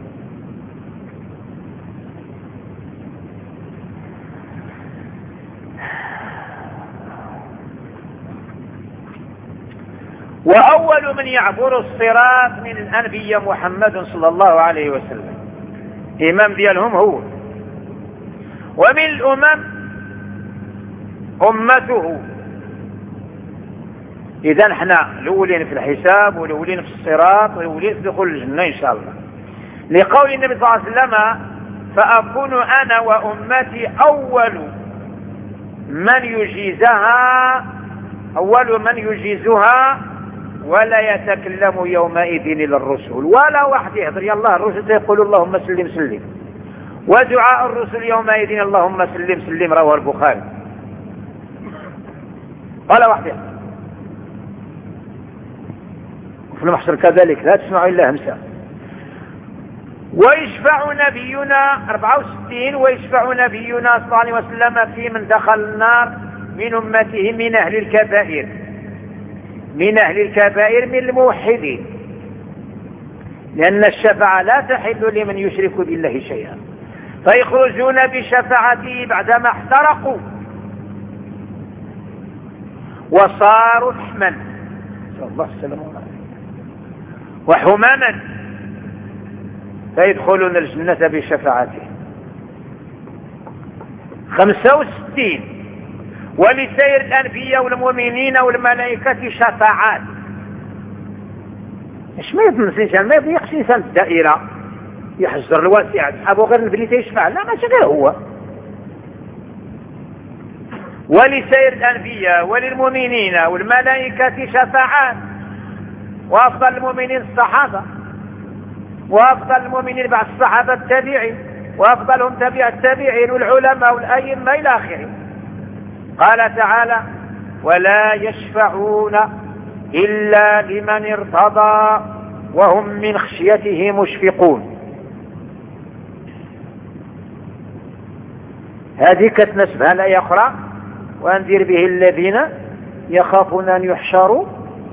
وأول من يعبر الصراط من الأنبياء محمد صلى الله عليه وسلم، إمام ديالهم هو. ومن الأمم أمته. إذا احنا الأولين في الحساب والأولين في الصراط والأولين في دخول الجنة إن شاء الله، لقول النبي صلى الله عليه وسلم فأكون أنا وأمتي أول من يجيزها أول من يجيزها ولا يتكلم يومئذ إلى الرسل. ولا واحد يهدر يلا الرسل يقول اللهم سلم سلم، ودعاء الرسل يومئذ اللهم سلم سلم، رواه البخاري. ولا واحد يهدر. وفي المحشر كذلك لا تسمع إلا همسة. ويشفع نبينا أربعة وستين ويشفع نبينا صلى الله عليه وسلم في من دخل النار من أمته من أهل الكبائر من أهل الكبائر من الموحدين، لأن الشفاعة لا تحل لمن يشرك بالله شيئا، فيخرجون بشفاعته بعدما احترقوا وصاروا لحما، نسأل الله السلامة والعافية، وحماما فيدخلون الجنة بشفاعته. خمسة وستين ولسائر الأنبياء والمؤمنين والملائكة شفاعات. اش ما يظن الانسان ما يضيقش انسان الدائره يحجر الواسع اصحابه غير اللي تيشفع، لا ماشي غير هو. ولسائر الانبياء وللمؤمنين والملائكه شفاعات، وافضل المؤمنين الصحابه، وافضل المؤمنين بعد الصحابه التابعين، وافضلهم تبع التابعين والعلماء والائمه الى اخره. قال تعالى: ولا يشفعون إلا لمن ارتضى وهم من خشيته مشفقون. هذه كتنسبها الآية أخرى: وأنذر به الذين يخافون أن يحشروا،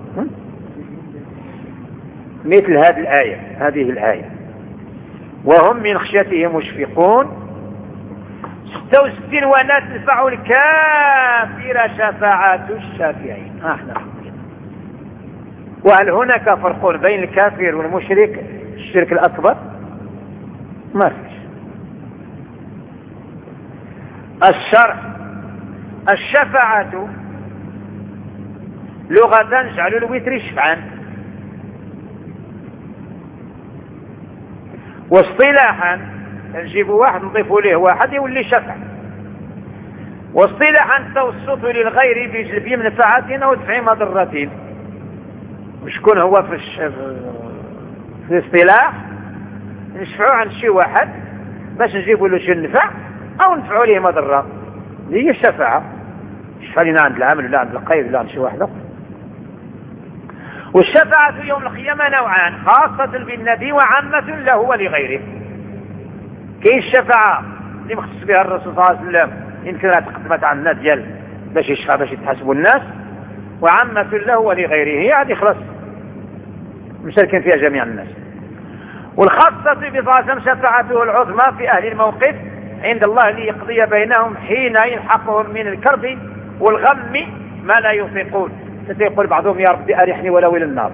مثل هذه الآية هذه الآية وهم من خشيته مشفقون. ستة وستين ولا تنفع الكافر شفاعة الشافعين. احنا وهل هناك فرق بين الكافر والمشرك الشرك الأكبر؟ ما فيش. الشرع الشفاعة لغة جعل الوتر شفعا، واصطلاحا نجيب واحد نضيف له واحد يولي شفع، واصطلاحا التوسط للغير بجلب منفعة أو دفع مضرة. وشكون هو في الش... في الاصطلاح؟ نشفعوا عن شي واحد باش نجيبوا له شي نفع او ندفعوا ليه مضره، هي الشفاعه. يشفع لنا عند العامل ولا عند القيد ولا عند شي واحد اخر. والشفاعه يوم القيامه نوعان: خاصه بالنبي وعامه له ولغيره. كاين الشفاعه اللي مختص بها الرسول صلى الله عليه وسلم، يمكنها تقدمت على الناس ديال باش يشفع باش يتحاسبوا الناس، وعامة له ولغيره، يعني خلاص مشاركين فيها جميع الناس. والخاصة بفاصم شفاعته العظمى في أهل الموقف عند الله ليقضي بينهم حين يلحقهم من الكرب والغم ما لا يطيقون. ستيقول بعضهم: يا ربي أرحني ولو إلى النار.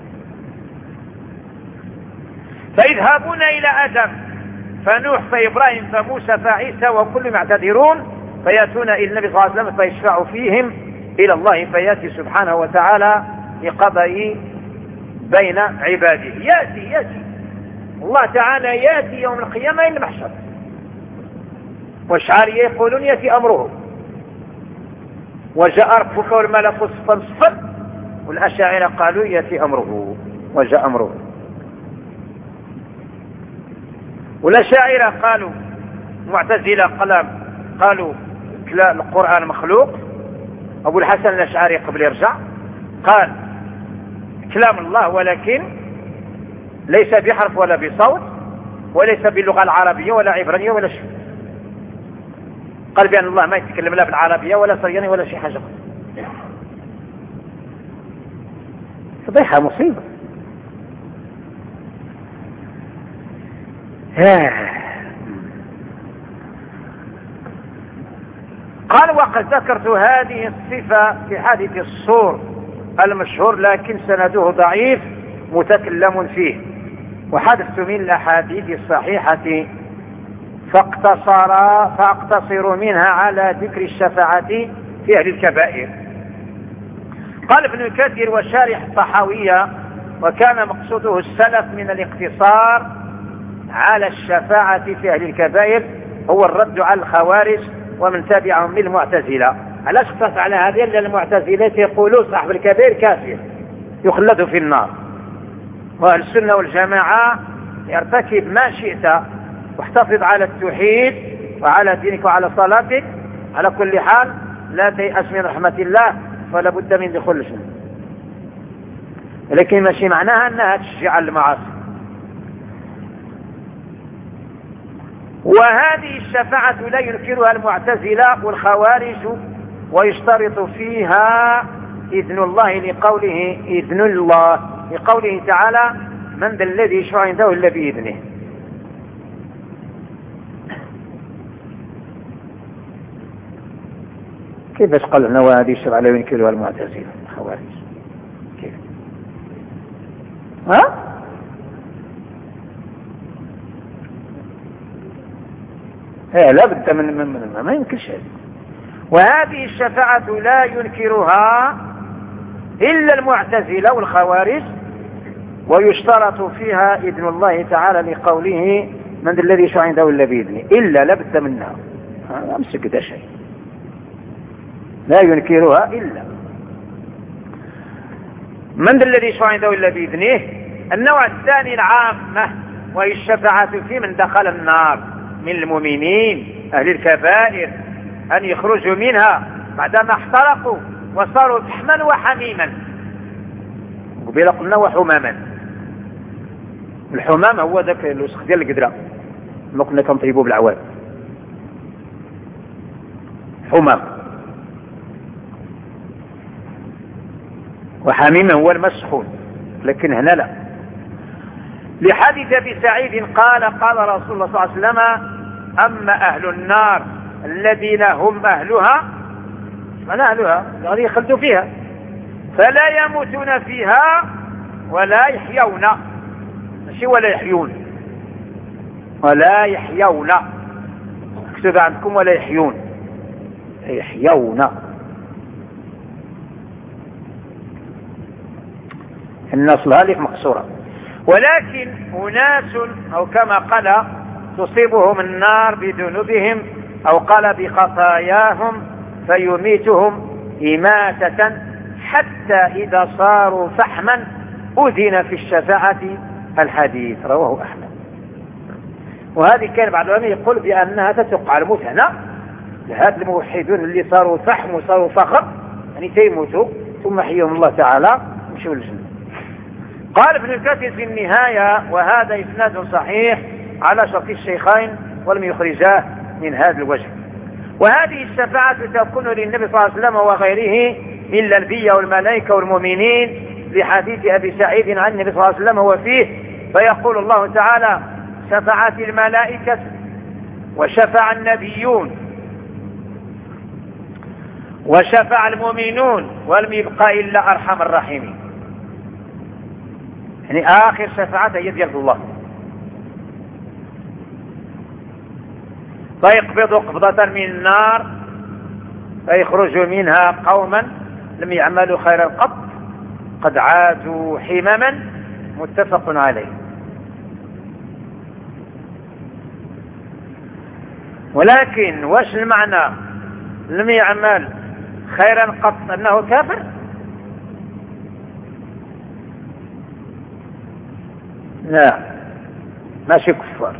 فيذهبون إلى آدم فنوح فإبراهيم فموسى فعيسى وكل معتذرون، فيأتون إلى النبي صلى الله عليه وسلم فيشفع فيهم إلى الله، فيأتي سبحانه وتعالى لقضاء بين عباده. يأتي يأتي الله تعالى يأتي يوم القيامة إلى المحشر، والأشعرية يقولون يأتي أمره، وجاء ربك والملك صفا صفا، والأشاعرة قالوا يأتي أمره وجاء أمره. والأشاعرة قالوا، معتزلة قلم قالوا القرآن مخلوق. أبو الحسن الأشعري قبل يرجع قال كلام الله، ولكن ليس بحرف ولا بصوت وليس باللغة العربية ولا عبرانية ولا شيء. قال بأن الله ما يتكلم لا بالعربية ولا صرياني ولا شيء حاجة. فضيحة مصيبة. قال: وقد ذكرت هذه الصفة في حديث الصور المشهور، لكن سنده ضعيف متكلم فيه، وحدثت من الأحاديث الصحيحة فاقتصر فاقتصر منها على ذكر الشفاعة في أهل الكبائر. قال ابن كثير وشارح الطحاوية: وكان مقصوده السلف من الاقتصار على الشفاعة في أهل الكبائر هو الرد على الخوارج ومن تابعهم من المعتزلة. علاش اقتص على هذه؟ لأن المعتزلة يقولون صاحب الكبائر كافر يخلد في النار، وأهل السنة والجماعة يرتكب ما شئت واحتفظ على التوحيد وعلى دينك وعلى صلاتك، على كل حال لا تيأس من رحمة الله، فلا بد من دخول الجنة. لكن ماشي معناها أنها تشجع على المعاصي. وهذه الشفاعة لا ينكرها المعتزلة والخوارج، ويشترط فيها إذن الله لقوله إذن الله لقوله تعالى: من ذا الذي يشفع عنده إلا بإذنه. كيف قال لنا وهذه الشفاعة لا ينكرها المعتزلة والخوارج؟ كيف؟ ها؟ إيه لا بد من, من, من ما يمكنش هذا. وهذه الشفاعة لا ينكرها إلا المعتزلة والخوارج، ويشترط فيها إذن الله تعالى لقوله من الذي يشفع عنده إلا بإذنه، إلا لا بد منها، أمسك ده شيء لا ينكرها إلا من الذي يشفع عنده إلا بإذنه. النوع الثاني العامة، وهي الشفاعة في من دخل النار من المؤمنين أهل الكبائر أن يخرجوا منها بعدما احترقوا وصاروا فحما وحميما. قبيل قلنا وحماما، الحمام هو ذاك الوسخ ديال القدرة ما كنا كنطيبوه بالعواد، حمام. وحميما هو الماء السخون، لكن هنا لا. لحديث ابي سعيد قال قال رسول الله صلى الله عليه وسلم اما اهل النار الذين هم اهلها، من اهلها الذين يخلدوا فيها فلا يموتون فيها ولا يحيون، ماشي ولا يحيون، ولا يحيون، اكتب عندكم ولا يحيون، يحيون. الناس هذه مقصورة. ولكن أناس أو كما قال تصيبهم النار بذنوبهم أو قال بخطاياهم فيميتهم إماتة حتى إذا صاروا فحما أذن في الشفاعة الحديث، رواه أحمد. وهذه كان بعض العلماء يقول بأنها تتوقع الموت هنا لهذا الموحدون اللي صاروا فحم وصاروا فخر، يعني تيموتوا ثم حيهم الله تعالى يمشوا للجنة. قال ابن الكثير في النهاية وهذا إسناد صحيح على شرط الشيخين ولم يخرجاه من هذا الوجه. وهذه الشفاعة تكون للنبي صلى الله عليه وسلم وغيره من الأنبياء والملائكة والمؤمنين، لحديث أبي سعيد عن النبي صلى الله عليه وسلم وفيه فيقول الله تعالى شفعت الملائكة وشفع النبيون وشفع المؤمنون ولم يبقى إلا أرحم الراحمين. يعني آخر شفاعة هي ديال الله، فيقبض قبضة من النار فيخرج منها قوما لم يعملوا خيرا قط قد عادوا حمما، متفق عليه. ولكن واش المعنى لم يعمل خيرا قط أنه كافر؟ لا، ماشي كفار،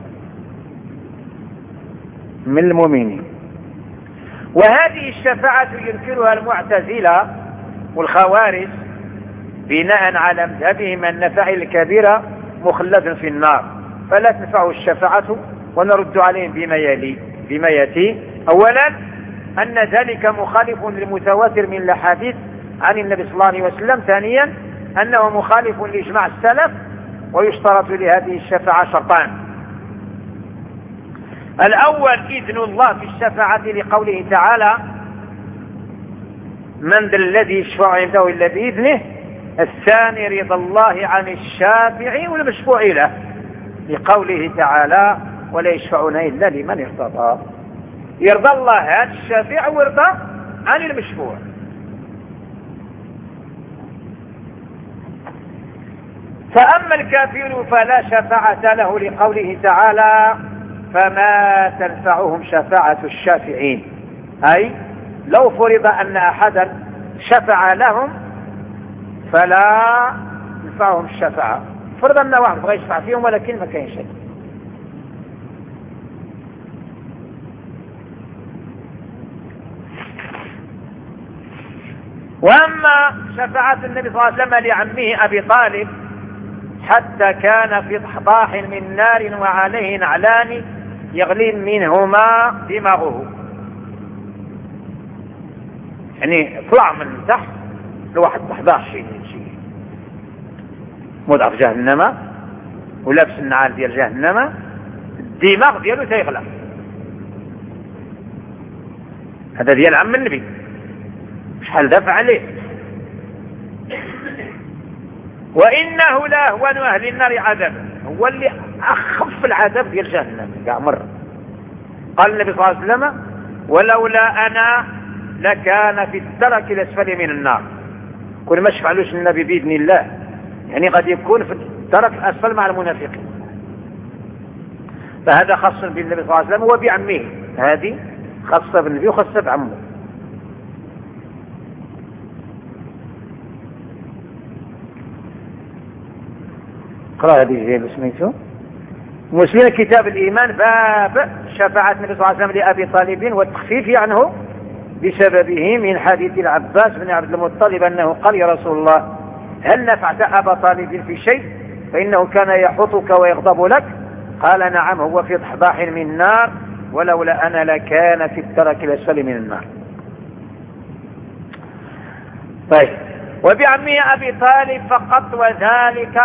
من المؤمنين. وهذه الشفاعة ينكرها المعتزلة والخوارج بناء على مذهبهم أن فاعل الكبيرة مخلد في النار فلا تنفعه الشفاعة، ونرد عليهم بما يلي بما يأتي. أولا أن ذلك مخالف للمتواتر من الأحاديث عن النبي صلى الله عليه وسلم. ثانيا أنه مخالف لإجماع السلف، ويشترط لهذه الشفاعة شرطان: الأول إذن الله في الشفاعة لقوله تعالى من ذا الذي يشفع عنده إلا بإذنه. الثاني رضا الله عن الشافع والمشفوع له لقوله تعالى ولا يشفعون إلا لمن ارتضى. يرضى الله عن الشافع ويرضى عن المشفوع. فأما الكافر فلا شفاعة له لقوله تعالى فما تنفعهم شفاعة الشافعين، أي لو فرض أن أحدا شفع لهم فلا تنفعهم الشفاعة. فرض أن واحد بغى يشفع فيهم ولكن ما كاين شيء. وأما شفاعة النبي صلى الله عليه وسلم لعمه أبي طالب حتى كان في ضحضاح من نار وعليه نعلان يغلي منهما دماغه، يعني طلع من تحت لواحد ضحضاح شيء شيء موضع في جهنم ولابس النعال ديال جهنم، الدماغ ديالو تيغلى. هذا ديال عم النبي، شحال دافع عليه. وإنه لا هو أهل النار عذابا، هو اللي أخف العذاب ديال جهنم كاع مرة. قال النبي صلى الله عليه وسلم ولولا أنا لكان في الدرك الأسفل من النار. كل ما شفعلوش النبي بإذن الله يعني قد يكون في الدرك الأسفل مع المنافقين. فهذا خاص بالنبي صلى الله عليه وسلم وبعمه، هذه خاصة بالنبي وخاصة بعمه. قرأ هذه الجيل سميته مسلم كتاب الإيمان باب شفاعة النبي صلى الله عليه وسلم لأبي طالب والتخفيف عنه بسببه من حديث العباس بن عبد المطلب أنه قال يا رسول الله هل نفعت أبا طالب في شيء فإنه كان يحطك ويغضب لك؟ قال نعم هو في ضحضاح من نار ولولا أنا لكان في الدرك الأسفل من النار. طيب وبعمه أبي طالب فقط وذلك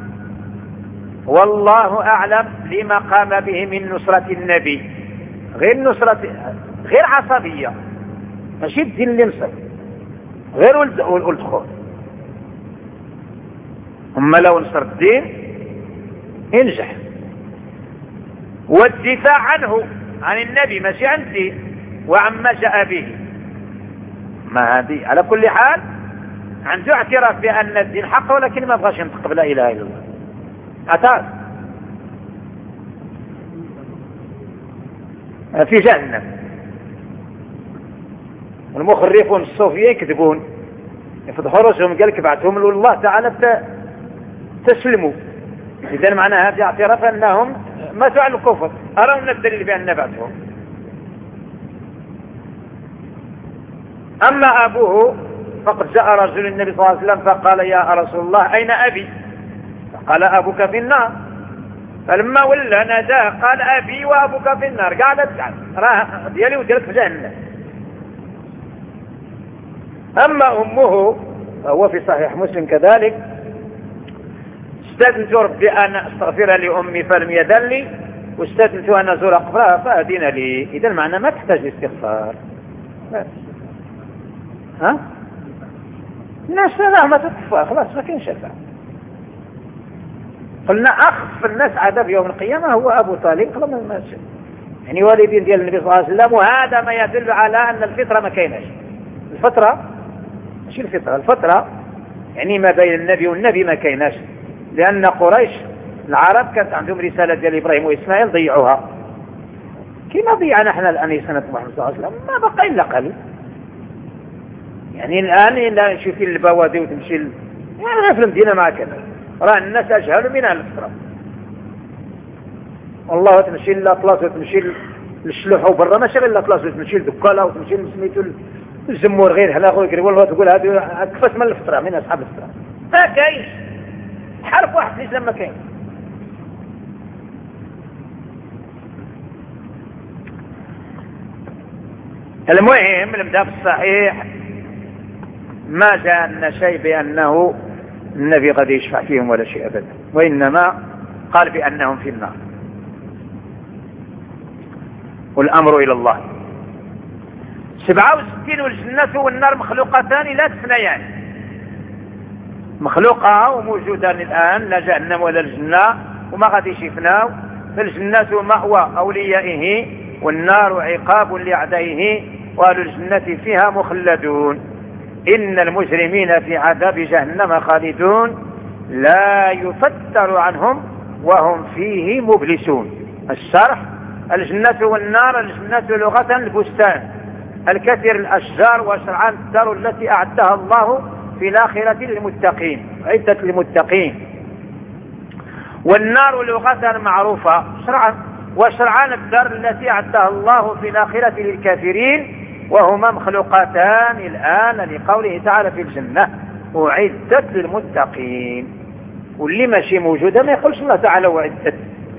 والله أعلم لما قام به من نصرة النبي، غير نصرة غير عصبية ماشي الدين اللي نصر غير ولد خور. أما لو نصر الدين ينجح والدفاع عنه عن النبي ماشي عن الدين وعما جاء به. ما هذه على كل حال عنده اعتراف بأن الدين حق ولكن ما بغاش ينطق بلا إله إلا الله. اعترف في جهنم. المخرفون الصوفيين يكذبون يفضحوا راسهم قال لك بعثهم الله تعالى تسلموا. إذا معنى هذا اعتراف أنهم ماتوا على الكفر. أرون الدليل بأن بعثهم. أما أبوه فقد جاء رجل النبي صلى الله عليه وسلم فقال يا رسول الله أين أبي؟ قال أبوك في النار. فلما ولا ناداه قال أبي وأبوك في النار. قاعدة تسعد راه ديالي وديالك في جهنم. أما أمه فهو في صحيح مسلم كذلك استأذنت ربي أن أستغفر لأمي فلم يدن لي واستأذنت أن أزور قبرها فأذن لي. إذا معنى ما تحتاج استغفار. ها الناس لا ما تكفى خلاص ما كاين شفاعة. قلنا أخف الناس عذاب يوم القيامة هو أبو طالب قبل ما يمشي يعني والدين ديال النبي صلى الله عليه وسلم. وهذا ما يدل على أن الفطرة ما كايناش. الفطرة ماشي الفطرة الفطرة يعني ما بين النبي والنبي ما كايناش. لأن قريش العرب كانت عندهم رسالة ديال إبراهيم وإسماعيل ضيعوها كما ضيعنا احنا الآن سنة محمد صلى الله عليه وسلم ما بقى إلا قليل. يعني الآن إلا تشوفي البوادي وتمشي ال... يعني في المدينة ما كذا راه الناس أجهل من أهل الفطرة. والله تمشي للأطلاس وتمشي للشلوح وبرا ماشي غير الأطلاس وتمشي للدكالة وتمشي لسميتو الزمور غير هلا أخوي يقول والله تقول هذه كفاش من الفطرة من أصحاب الفطرة ما كاينش حرف واحد في الإسلام ما كاين. المهم نبدأ بالصحيح ما جاء لنا شيء بأنه النبي قد يشفع فيهم ولا شيء أبدا وإنما قال بأنهم في النار والأمر إلى الله. سبعة وستين والجنة والنار مخلوقتان لا تفنيان. مخلوقة وموجودان الآن لا جهنم ولا الجنة وما غاديش يفناو. فالجنة مأوى أوليائه والنار عقاب لأعدائه وأهل الجنة فيها مخلدون. إن المجرمين في عذاب جهنم خالدون لا يفتر عنهم وهم فيه مبلسون. الشرح الجنة والنار. الجنة لغة البستان الكثير الأشجار وشرعان الدار التي أعدها الله في الآخرة للمتقين عدة للمتقين. والنار لغة معروفة شرعا وشرعان الدار التي أعدها الله في الآخرة للكافرين وهما مخلوقاتان الآن لقوله تعالى في الجنة أعدت للمتقين. واللي ماشي موجودة ما يقولش الله تعالى أعدت.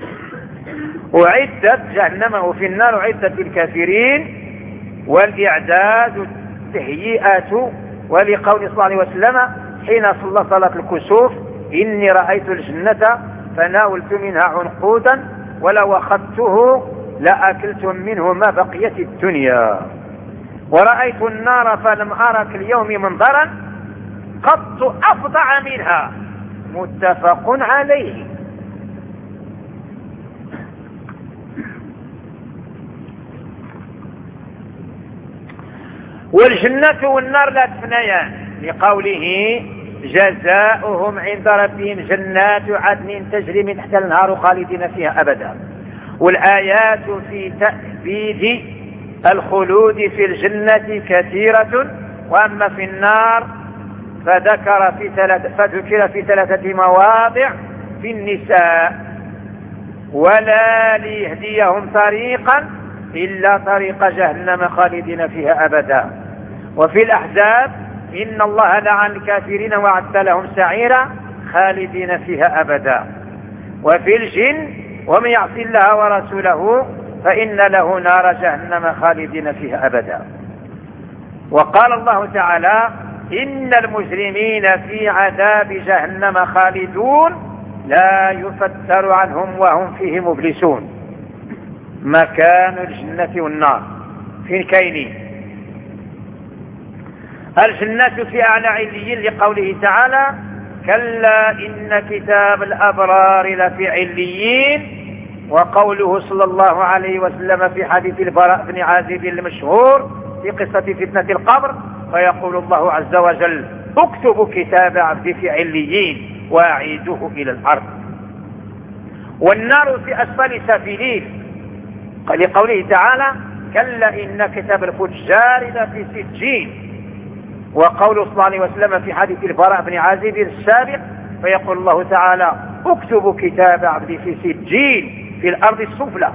أعدت جهنم وفي النار أعدت للكافرين. والإعداد والتهيئة ولقول صلى الله عليه وسلم حين صلى صلاة الكسوف إني رأيت الجنة فناولت منها عنقودا ولو أخذته لأكلتم منه ما بقيت الدنيا ورأيت النار فلم أرى اليوم منظرا قط أفظع منها متفق عليه. والجنة والنار لا تفنيان، لقوله جزاؤهم عند ربهم جنات عدن تجري من تحت الانهار خالدين فيها أبدا. والآيات في تأبيد الخلود في الجنة كثيرة، وأما في النار فذكر في ثلاثة فذكر في ثلاثة مواضع في النساء: ولا ليهديهم طريقا إلا طريق جهنم خالدين فيها أبدا. وفي الأحزاب: إن الله لعن الكافرين وأعد لهم سعيرا خالدين فيها أبدا. وفي الجن: ومن يعص الله ورسوله فإن له نار جهنم خالدين فيها أبدا. وقال الله تعالى: إن المجرمين في عذاب جهنم خالدون لا يفتر عنهم وهم فيه مبلسون. مكان الجنة والنار فين كاينين؟ الجنة في أعلى عليين، لقوله تعالى: كلا إن كتاب الأبرار لفي عليين. وقوله صلى الله عليه وسلم في حديث البراء بن عازب المشهور في قصة فتنة القبر: فيقول الله عز وجل: اكتب كتاب عبدي في عليين وأعيده إلى الأرض. والنار في أسفل سافلين، لقوله تعالى: كلا إن كتاب الفجار لفي سجين. وقوله صلى الله عليه وسلم في حديث البراء بن عازب السابق: فيقول الله تعالى: اكتب كتاب عبدي في سجين في الأرض السفلى.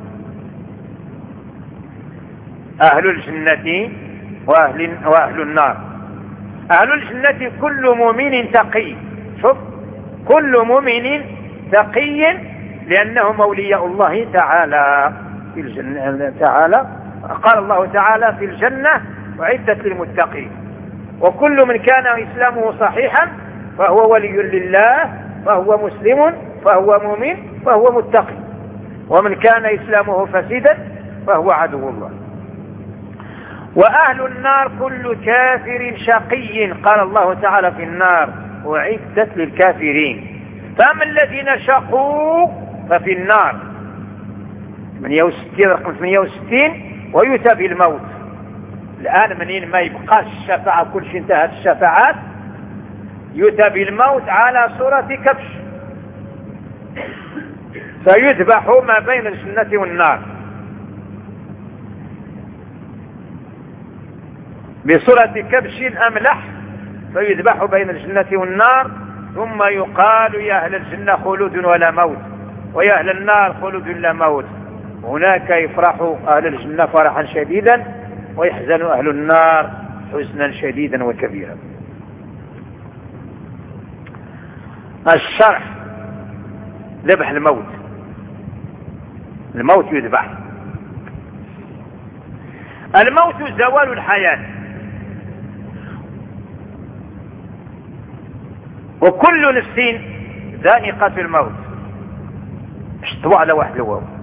أهل الجنة وأهل, وأهل النار. أهل الجنة كل مؤمن تقي. شوف، كل مؤمن تقي، لأنه مولياء الله تعالى في الجنة. تعالى قال الله تعالى في الجنة: أعدت للمتقين. وكل من كان إسلامه صحيحا فهو ولي لله، فهو مسلم، فهو مؤمن، فهو متقي. ومن كان إسلامه فاسدا فهو عدو الله. وأهل النار كل كافر شقي. قال الله تعالى في النار: أعدت للكافرين. فأما الذين شقوا ففي النار. ثمانية وستين رقم ثمانية وستين: ويؤتى بالموت. الآن منين ما يبقاش الشفاعة، كل شيء انتهت الشفاعات، يؤتى بالموت على صورة كبش، فيذبح ما بين الجنة والنار بصورة كبش أملح، فيذبح بين الجنة والنار، ثم يقال: يا أهل الجنة خلود ولا موت، ويا أهل النار خلود لا موت. هناك يفرح أهل الجنة فرحا شديدا، ويحزن أهل النار حزنا شديدا وكبيرا. الشرح: ذبح الموت. الموت يذبح. الموت زوال الحياة، وكل نفس ذائقة الموت. اشتوى على واحد الواو.